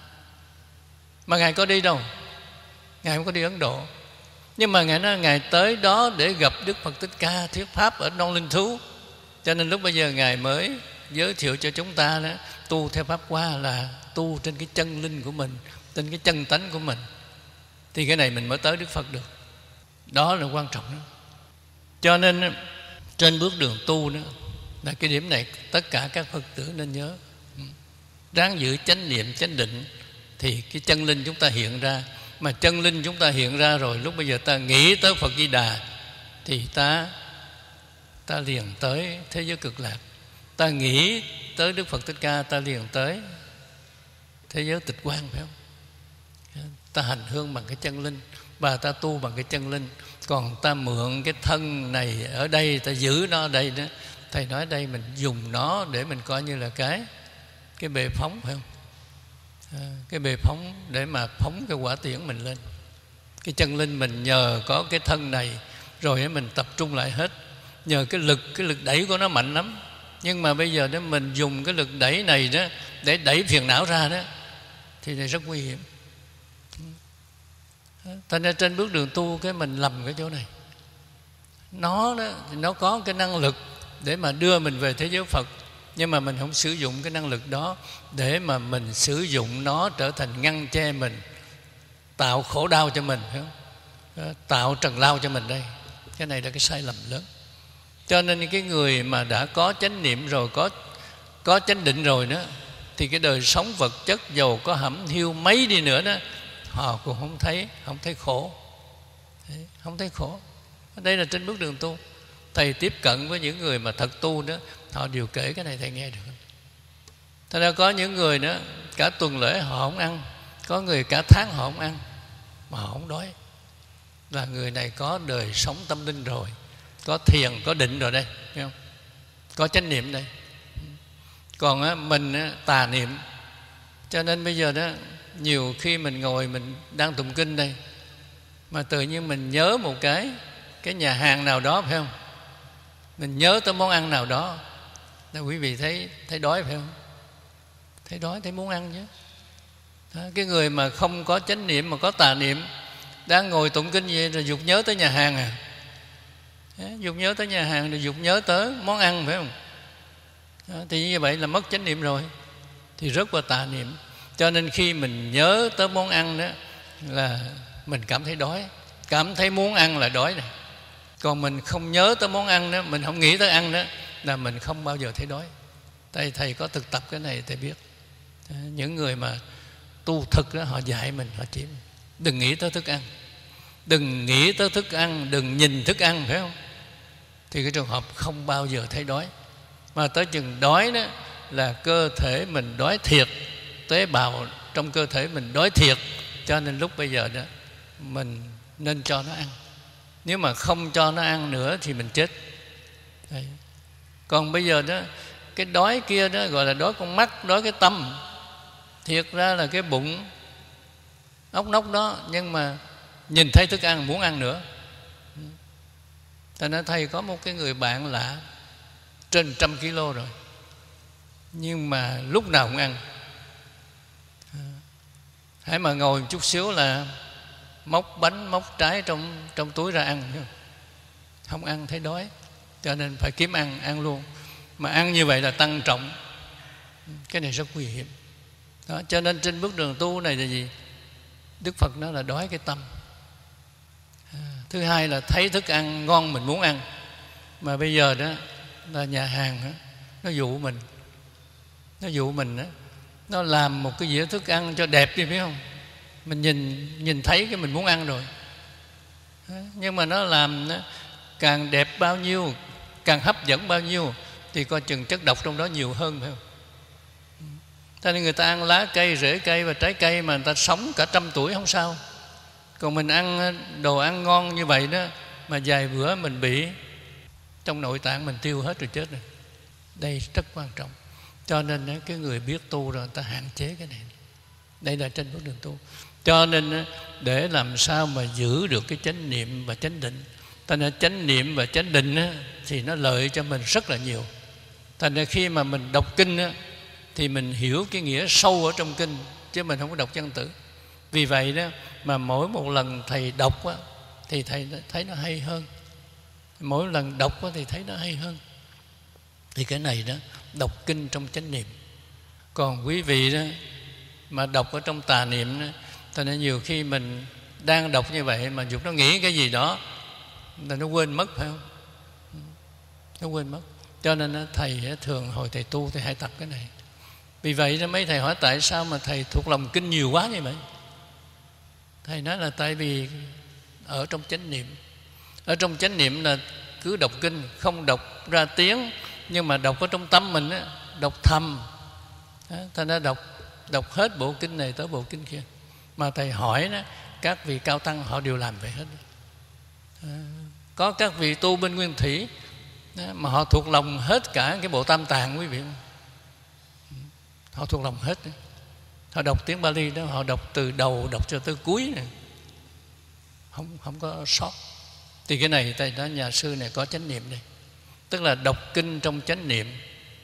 Mà Ngài có đi đâu? Ngài không có đi Ấn Độ. Nhưng mà Ngài nói Ngài tới đó để gặp Đức Phật Thích Ca thuyết pháp ở non linh thú. Cho nên lúc bây giờ Ngài mới giới thiệu cho chúng ta đó, tu theo pháp qua là tu trên cái chân linh của mình, trên cái chân tánh của mình. Thì cái này mình mới tới Đức Phật được. Đó là quan trọng đó. Cho nên trên bước đường tu đó, là cái điểm này tất cả các Phật tử nên nhớ. Ráng giữ chánh niệm, chánh định thì cái chân linh chúng ta hiện ra. Mà chân linh chúng ta hiện ra rồi, lúc bây giờ ta nghĩ tới Phật Di Đà thì ta ta liền tới thế giới cực lạc. Ta nghĩ tới Đức Phật Thích Ca, ta liền tới thế giới tịch quan, phải không? Ta hành hương bằng cái chân linh và ta tu bằng cái chân linh. Còn ta mượn cái thân này ở đây, ta giữ nó ở đây đó. Thầy nói đây mình dùng nó để mình coi như là cái cái bệ phóng, phải không? À, cái bệ phóng để mà phóng cái quả tiễn mình lên. Cái chân linh mình nhờ có cái thân này rồi mình tập trung lại hết. Nhờ cái lực, cái lực đẩy của nó mạnh lắm. Nhưng mà bây giờ đó mình dùng cái lực đẩy này đó để đẩy phiền não ra đó thì này rất nguy hiểm. Thành ra trên bước đường tu cái mình lầm cái chỗ này. Nó đó, nó có cái năng lực để mà đưa mình về thế giới Phật, nhưng mà mình không sử dụng cái năng lực đó để mà mình sử dụng nó trở thành ngăn che mình tạo khổ đau cho mình, phải không? Tạo trần lao cho mình đây. Cái này là cái sai lầm lớn. Cho nên cái người mà đã có chánh niệm rồi, có có chánh định rồi đó, thì cái đời sống vật chất dầu có hẩm hiu mấy đi nữa đó, họ cũng không thấy không thấy khổ. Đấy, không thấy khổ. Đây là trên bước đường tu. Thầy tiếp cận với những người mà thật tu đó, họ đều kể cái này thầy nghe được. Thật ra có những người đó cả tuần lễ họ không ăn, có người cả tháng họ không ăn mà họ không đói. Là người này có đời sống tâm linh rồi, có thiền, có định rồi đây, thấy không? Có chánh niệm đây. Còn á, mình á, tà niệm. Cho nên bây giờ đó, nhiều khi mình ngồi mình đang tụng kinh đây, mà tự nhiên mình nhớ một cái cái nhà hàng nào đó, phải không? Mình nhớ tới món ăn nào đó, là quý vị thấy thấy đói, phải không? Thấy đói, thấy muốn ăn chứ. Đó, cái người mà không có chánh niệm mà có tà niệm, đang ngồi tụng kinh vậy rồi dục nhớ tới nhà hàng à. Đó, dục nhớ tới nhà hàng rồi dục nhớ tới món ăn, phải không? Đó, thì như vậy là mất chánh niệm rồi, thì rất vào tà niệm. Cho nên khi mình nhớ tới món ăn đó là mình cảm thấy đói, cảm thấy muốn ăn là đói này. Còn mình không nhớ tới món ăn đó, mình không nghĩ tới ăn đó, là mình không bao giờ thấy đói. Tại thầy có thực tập cái này thầy biết. Những người mà tu thực đó, họ dạy mình, họ chỉ đừng nghĩ tới thức ăn, đừng nghĩ tới thức ăn, đừng nhìn thức ăn, phải không? Thì cái trường hợp không bao giờ thấy đói. Mà tới chừng đói đó là cơ thể mình đói thiệt, tế bào trong cơ thể mình đói thiệt. Cho nên lúc bây giờ đó mình nên cho nó ăn. Nếu mà không cho nó ăn nữa thì mình chết. Đấy. Còn bây giờ đó, cái đói kia đó gọi là đói con mắt, đói cái tâm. Thiệt ra là cái bụng ốc nốc đó, nhưng mà nhìn thấy thức ăn muốn ăn nữa. Thành ra thầy có một cái người bạn lạ trên trăm kg rồi, nhưng mà lúc nào cũng ăn. Hãy mà ngồi một chút xíu là móc bánh, móc trái trong, trong túi ra ăn. Không ăn thấy đói, cho nên phải kiếm ăn, ăn luôn. Mà ăn như vậy là tăng trọng. Cái này rất nguy hiểm. Đó, cho nên trên bước đường tu này là gì? Đức Phật nói là đói cái tâm. À, thứ hai là thấy thức ăn ngon mình muốn ăn. Mà bây giờ đó là nhà hàng đó, nó dụ mình, nó dụ mình đó, nó làm một cái dĩa thức ăn cho đẹp đi, biết không? Mình nhìn nhìn thấy cái mình muốn ăn rồi. Đó, nhưng mà nó làm nó càng đẹp bao nhiêu, càng hấp dẫn bao nhiêu, thì coi chừng chất độc trong đó nhiều hơn, phải không? Cho nên người ta ăn lá cây, rễ cây và trái cây mà người ta sống cả trăm tuổi không sao. Còn mình ăn đồ ăn ngon như vậy đó, mà vài bữa mình bị trong nội tạng mình tiêu hết rồi, chết rồi. Đây rất quan trọng. Cho nên cái người biết tu rồi người ta hạn chế cái này. Đây là trên bước đường tu. Cho nên để làm sao mà giữ được cái chánh niệm và chánh định, thành ra chánh niệm và chánh định thì nó lợi cho mình rất là nhiều. Thành ra khi mà mình đọc kinh thì mình hiểu cái nghĩa sâu ở trong kinh, chứ mình không có đọc văn tự. Vì vậy đó mà mỗi một lần thầy đọc á, thì thầy thấy nó hay hơn. Mỗi lần đọc á, thì thấy nó hay hơn. Thì cái này đó, đọc kinh trong chánh niệm. Còn quý vị đó mà đọc ở trong tà niệm đó, cho nên nhiều khi mình đang đọc như vậy mà dục nó nghĩ cái gì đó là nó quên mất, phải không? Nó quên mất. Cho nên thầy thường hồi thầy tu thì hãy tập cái này. Vì vậy đó mấy thầy hỏi tại sao mà thầy thuộc lòng kinh nhiều quá như vậy? Thầy nói là tại vì ở trong chánh niệm. Ở trong chánh niệm là cứ đọc kinh, không đọc ra tiếng, nhưng mà đọc ở trong tâm mình á, đọc thầm. Thành ra đọc đọc hết bộ kinh này tới bộ kinh kia. Mà thầy hỏi đó, các vị cao tăng họ đều làm vậy hết. À, có các vị tu bên Nguyên Thủy đó, mà họ thuộc lòng hết cả cái bộ Tam Tạng, quý vị. Họ thuộc lòng hết. Họ đọc tiếng Bali đó, họ đọc từ đầu đọc cho tới cuối này. Không, không có sót. Thì cái này thầy nói nhà sư này có chánh niệm đây. Tức là đọc kinh trong chánh niệm.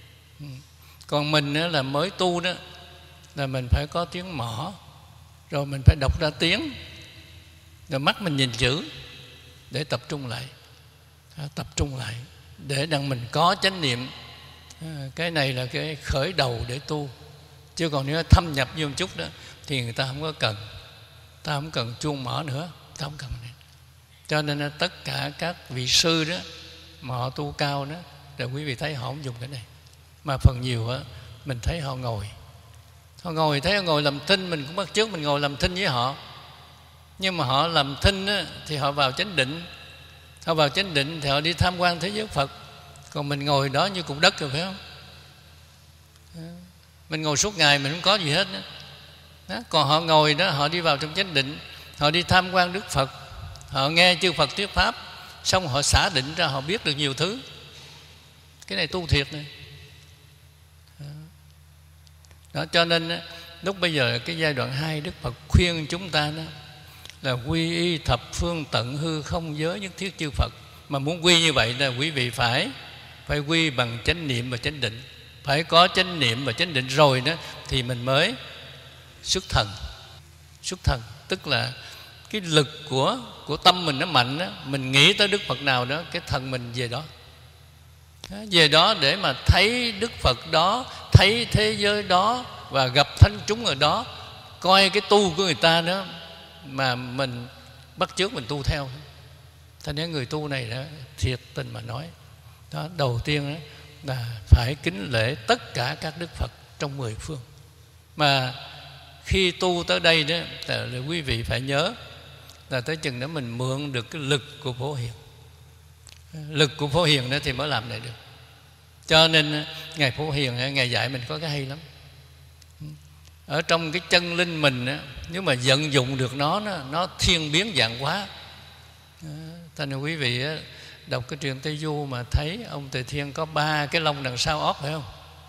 Còn mình đó là mới tu đó, là mình phải có tiếng mỏ, rồi mình phải đọc ra tiếng, rồi mắt mình nhìn chữ để tập trung lại. Tập trung lại để đặng mình có chánh niệm. Cái này là cái khởi đầu để tu. Chứ còn nếu thâm nhập vô một chút đó thì người ta không có cần. ta không cần chuông mỏ nữa, ta không cần này. Cho nên tất cả các vị sư đó mà họ tu cao đó, rồi quý vị thấy họ không dùng cái này, mà phần nhiều á mình thấy họ ngồi, họ ngồi thấy họ ngồi làm thinh, mình cũng bắt chước mình ngồi làm thinh với họ. Nhưng mà họ làm thinh á, thì họ vào chánh định, họ vào chánh định thì họ đi tham quan thế giới Phật. Còn mình ngồi đó như cục đất rồi, phải không? Mình ngồi suốt ngày mình không có gì hết đó. Đó. Còn họ ngồi đó, họ đi vào trong chánh định, họ đi tham quan Đức Phật, họ nghe chư Phật thuyết pháp, xong họ xả định ra, họ biết được nhiều thứ. Cái này tu thiệt này. Đó, cho nên lúc bây giờ cái giai đoạn hai, Đức Phật khuyên chúng ta đó là quy y thập phương tận hư không giới nhất thiết chư Phật. Mà muốn quy như vậy là quý vị phải phải quy bằng chánh niệm và chánh định. Phải có chánh niệm và chánh định rồi đó thì mình mới xuất thần. Xuất thần tức là cái lực của của tâm mình nó mạnh đó, mình nghĩ tới Đức Phật nào đó, cái thần mình về đó. Về đó để mà thấy Đức Phật đó, thấy thế giới đó và gặp thánh chúng ở đó, coi cái tu của người ta đó mà mình bắt chước mình tu theo. Thành ra người tu này đó, thiệt tình mà nói đó, đầu tiên đó là phải kính lễ tất cả các Đức Phật trong mười phương. Mà khi tu tới đây đó là quý vị phải nhớ là tới chừng đó mình mượn được cái lực của Phổ Hiền. Lực của Phổ Hiền đó thì mới làm này được. Cho nên Ngài Phổ Hiền, Ngài dạy mình có cái hay lắm. Ở trong cái chân linh mình đó, nếu mà vận dụng được nó, nó, nó thiên biến vạn hóa. Thành ra quý vị đó, đọc cái truyện Tây Du mà thấy ông Tề Thiên có ba cái lông đằng sau óc, phải không?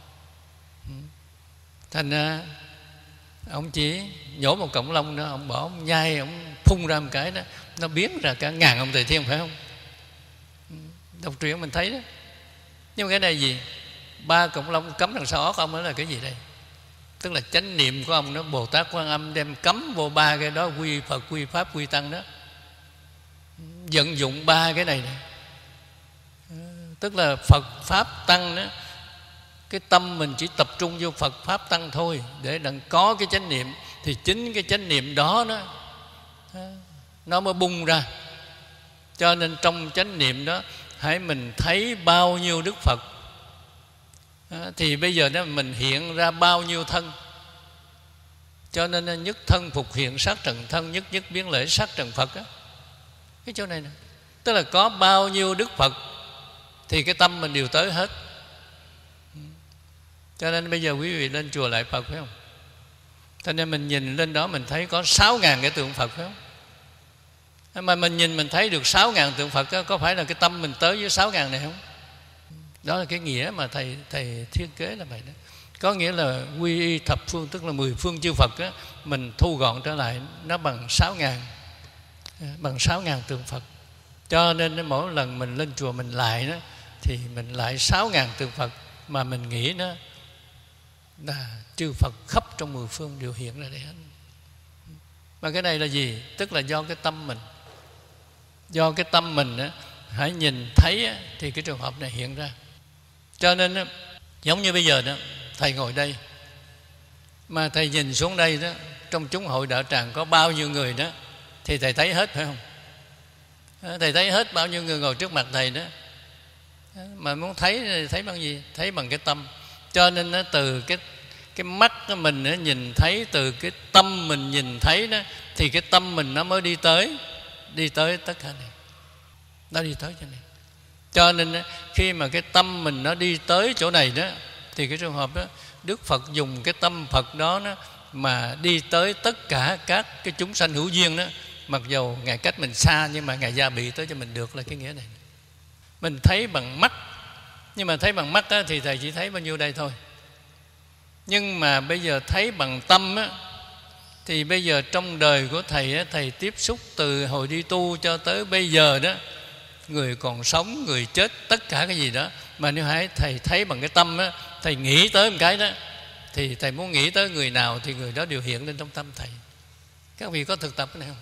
Thành ra ông chỉ nhổ một cọng lông đó, ông bỏ, ông nhai, ông phun ra một cái đó, nó biến ra cả ngàn ông Tề Thiên, phải không? Đọc truyện mình thấy đó. Nhưng mà cái này gì? Ba cọng lông cắm đằng sau óc ông đó là cái gì đây? Tức là chánh niệm của ông đó, Bồ Tát Quan Âm đem cắm vô ba cái đó, quy Phật, quy Pháp, quy Tăng đó. Vận dụng ba cái này này. Tức là Phật, Pháp, Tăng đó, cái tâm mình chỉ tập trung vô Phật, Pháp, Tăng thôi, để đặng có cái chánh niệm. Thì chính cái chánh niệm đó nó, nó mới bung ra. Cho nên trong chánh niệm đó, hãy mình thấy bao nhiêu Đức Phật, thì bây giờ đó mình hiện ra bao nhiêu thân. Cho nên nhất thân phục hiện sát trần thân, nhất nhất biến lễ sát trần Phật á. Cái chỗ này nè, tức là có bao nhiêu Đức Phật thì cái tâm mình đều tới hết. Cho nên bây giờ quý vị lên chùa Lại Phật, phải không? Cho nên mình nhìn lên đó mình thấy có sáu ngàn cái tượng Phật, phải không? Mà mình nhìn mình thấy được sáu ngàn tượng Phật đó, có phải là cái tâm mình tới với sáu ngàn này không? Đó là cái nghĩa mà Thầy thầy thiết kế là vậy đó. Có nghĩa là quy y thập phương, tức là mười phương chư Phật đó, mình thu gọn trở lại nó bằng sáu ngàn, bằng sáu ngàn tượng Phật. Cho nên mỗi lần mình lên chùa mình lại đó, thì mình lại sáu ngàn tượng Phật. Mà mình nghĩ đó là chư Phật khắp trong mười phương đều hiện ra đây hết. Mà cái này là gì? Tức là do cái tâm mình. Do cái tâm mình đó, hãy nhìn thấy đó, thì cái trường hợp này hiện ra. Cho nên đó, giống như bây giờ đó, Thầy ngồi đây, mà Thầy nhìn xuống đây đó, trong chúng hội đạo tràng có bao nhiêu người đó, thì Thầy thấy hết, phải không? Thầy thấy hết bao nhiêu người ngồi trước mặt Thầy đó. Mà muốn thấy thì thấy bằng gì? Thấy bằng cái tâm. Cho nên đó, từ cái cái mắt của mình đó, nhìn thấy, từ cái tâm mình nhìn thấy đó, thì cái tâm mình nó mới đi tới, đi tới tất cả này. Nó đi tới chỗ này. Cho nên đó, khi mà cái tâm mình nó đi tới chỗ này đó, thì cái trường hợp đó Đức Phật dùng cái tâm Phật đó, đó mà đi tới tất cả các cái chúng sanh hữu duyên đó. Mặc dầu Ngài cách mình xa, nhưng mà Ngài gia bị tới cho mình được, là cái nghĩa này. Mình thấy bằng mắt, nhưng mà thấy bằng mắt đó, thì Thầy chỉ thấy bao nhiêu đây thôi. Nhưng mà bây giờ thấy bằng tâm á, thì bây giờ trong đời của Thầy á, Thầy tiếp xúc từ hồi đi tu cho tới bây giờ đó, người còn sống, người chết, tất cả cái gì đó, mà nếu hãy Thầy thấy bằng cái tâm á, Thầy nghĩ tới một cái đó, thì Thầy muốn nghĩ tới người nào thì người đó đều hiện lên trong tâm Thầy. Các vị có thực tập cái này không?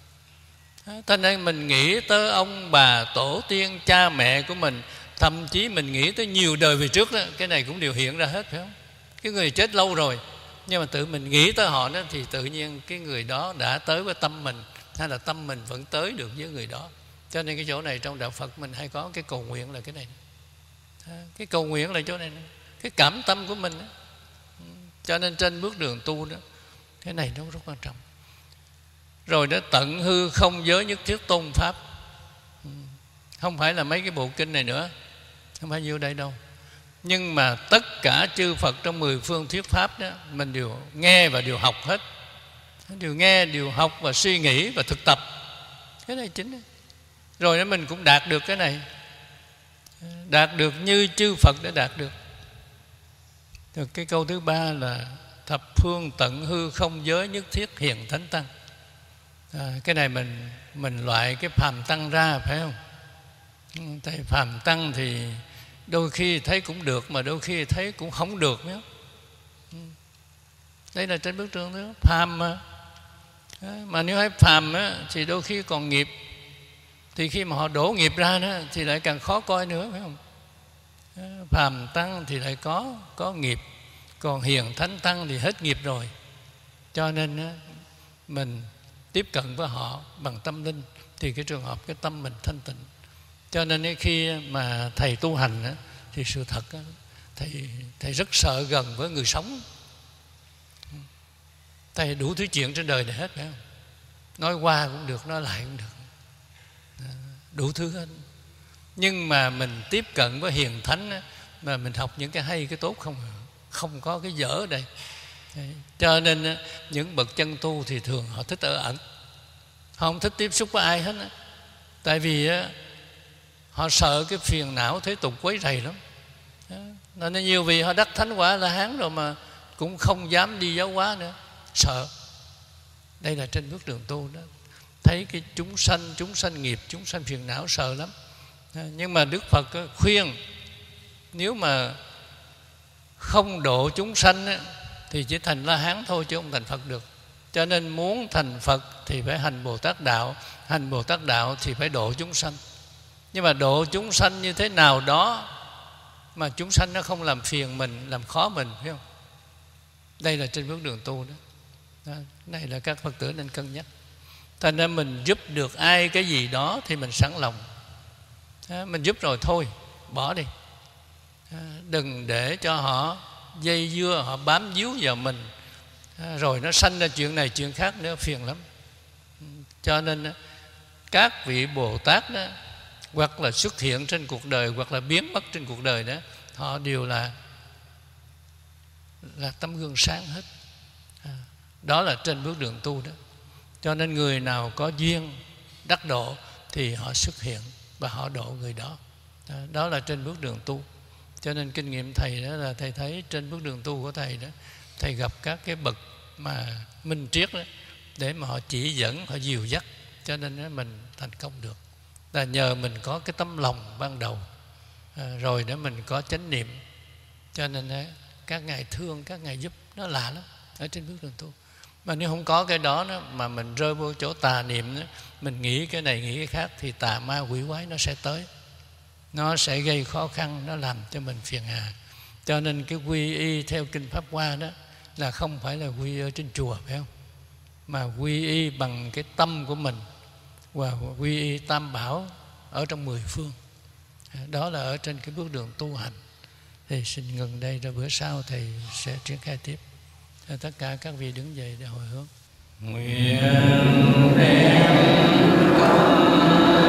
Thế nên mình nghĩ tới ông bà tổ tiên cha mẹ của mình, thậm chí mình nghĩ tới nhiều đời về trước đó, cái này cũng đều hiện ra hết, phải không? Cái người chết lâu rồi Nhưng mà tự mình nghĩ tới họ đó thì tự nhiên cái người đó đã tới với tâm mình, hay là tâm mình vẫn tới được với người đó. Cho nên cái chỗ này trong đạo Phật mình hay có cái cầu nguyện là cái này. Cái cầu nguyện là chỗ này, cái cảm tâm của mình đó. Cho nên trên bước đường tu đó, cái này nó rất quan trọng. Rồi đó, tận hư không giới nhất thiết tôn pháp. Không phải là mấy cái bộ kinh này nữa, không phải vô đây đâu. Nhưng mà tất cả chư Phật trong mười phương thuyết pháp đó, mình đều nghe và đều học hết. Đều nghe, đều học và suy nghĩ và thực tập. Cái này chính đó. Rồi đó mình cũng đạt được cái này, đạt được như chư Phật đã đạt được. Rồi cái câu thứ ba là thập phương tận hư không giới nhất thiết hiền thánh tăng. À, cái này mình mình loại cái phàm tăng ra, phải không? Tại phàm tăng thì đôi khi thấy cũng được, mà đôi khi thấy cũng không được nữa. Đây là trên bức tường đó, phàm mà. Mà nếu thấy phàm á, thì đôi khi còn nghiệp. Thì khi mà họ đổ nghiệp ra đó, thì lại càng khó coi nữa, phải không? Phàm tăng thì lại có có nghiệp, còn hiền thánh tăng thì hết nghiệp rồi. Cho nên á, mình tiếp cận với họ bằng tâm linh thì cái trường hợp cái tâm mình thanh tịnh. Cho nên khi mà thầy tu hành á, thì sự thật á, thầy, thầy rất sợ gần với người sống. Thầy đủ thứ chuyện trên đời này hết, phải không? Nói qua cũng được, nói lại cũng được, đủ thứ hết. Nhưng mà mình tiếp cận với hiền thánh á, mà mình học những cái hay cái tốt không, không có cái dở ở đây. Cho nên á, những bậc chân tu thì thường họ thích ở ẩn, họ không thích tiếp xúc với ai hết á. Tại vì á, họ sợ cái phiền não thế tục quấy rầy lắm. Nên nhiều vị họ đắc thánh quả La Hán rồi mà cũng không dám đi giáo hóa nữa, sợ. Đây là trên bước đường tu đó. Thấy cái chúng sanh, chúng sanh nghiệp, chúng sanh phiền não sợ lắm. Nhưng mà Đức Phật khuyên, nếu mà không độ chúng sanh á, thì chỉ thành La Hán thôi chứ không thành Phật được. Cho nên muốn thành Phật thì phải hành Bồ Tát Đạo. Hành Bồ Tát Đạo thì phải độ chúng sanh. Nhưng mà độ chúng sanh như thế nào đó mà chúng sanh nó không làm phiền mình, làm khó mình, phải không? Đây là trên bước đường tu đó. Đó, này là các Phật tử nên cân nhắc. Thành ra mình giúp được ai cái gì đó thì mình sẵn lòng. Đó, mình giúp rồi thôi, bỏ đi. Đó, đừng để cho họ dây dưa, họ bám víu vào mình. Đó, rồi nó sanh ra chuyện này chuyện khác nữa, phiền lắm. Cho nên các vị Bồ Tát đó, hoặc là xuất hiện trên cuộc đời, hoặc là biến mất trên cuộc đời đó, họ đều là là tấm gương sáng hết. Đó là trên bước đường tu đó. Cho nên người nào có duyên đắc độ thì họ xuất hiện và họ độ người đó. Đó là trên bước đường tu. Cho nên kinh nghiệm thầy đó là thầy thấy trên bước đường tu của thầy đó, thầy gặp các cái bậc mà minh triết đó, để mà họ chỉ dẫn, họ dìu dắt. Cho nên đó, mình thành công được là nhờ mình có cái tấm lòng ban đầu, à, rồi đó mình có chánh niệm. Cho nên đó, các ngài thương, các ngài giúp, nó lạ lắm ở trên bước đường tu. Mà nếu không có cái đó, đó mà mình rơi vô chỗ tà niệm đó, mình nghĩ cái này nghĩ cái khác, thì tà ma quỷ quái nó sẽ tới, nó sẽ gây khó khăn, nó làm cho mình phiền hà. Cho nên cái quy y theo kinh Pháp Hoa đó là không phải là quy ở trên chùa, phải không? Mà quy y bằng cái tâm của mình, và quy y tam bảo ở trong mười phương. Đó là ở trên cái bước đường tu hành. Thì xin ngừng đây, rồi bữa sau thầy sẽ triển khai tiếp. Tất cả các vị đứng dậy để hồi hướng. Nguyện đem công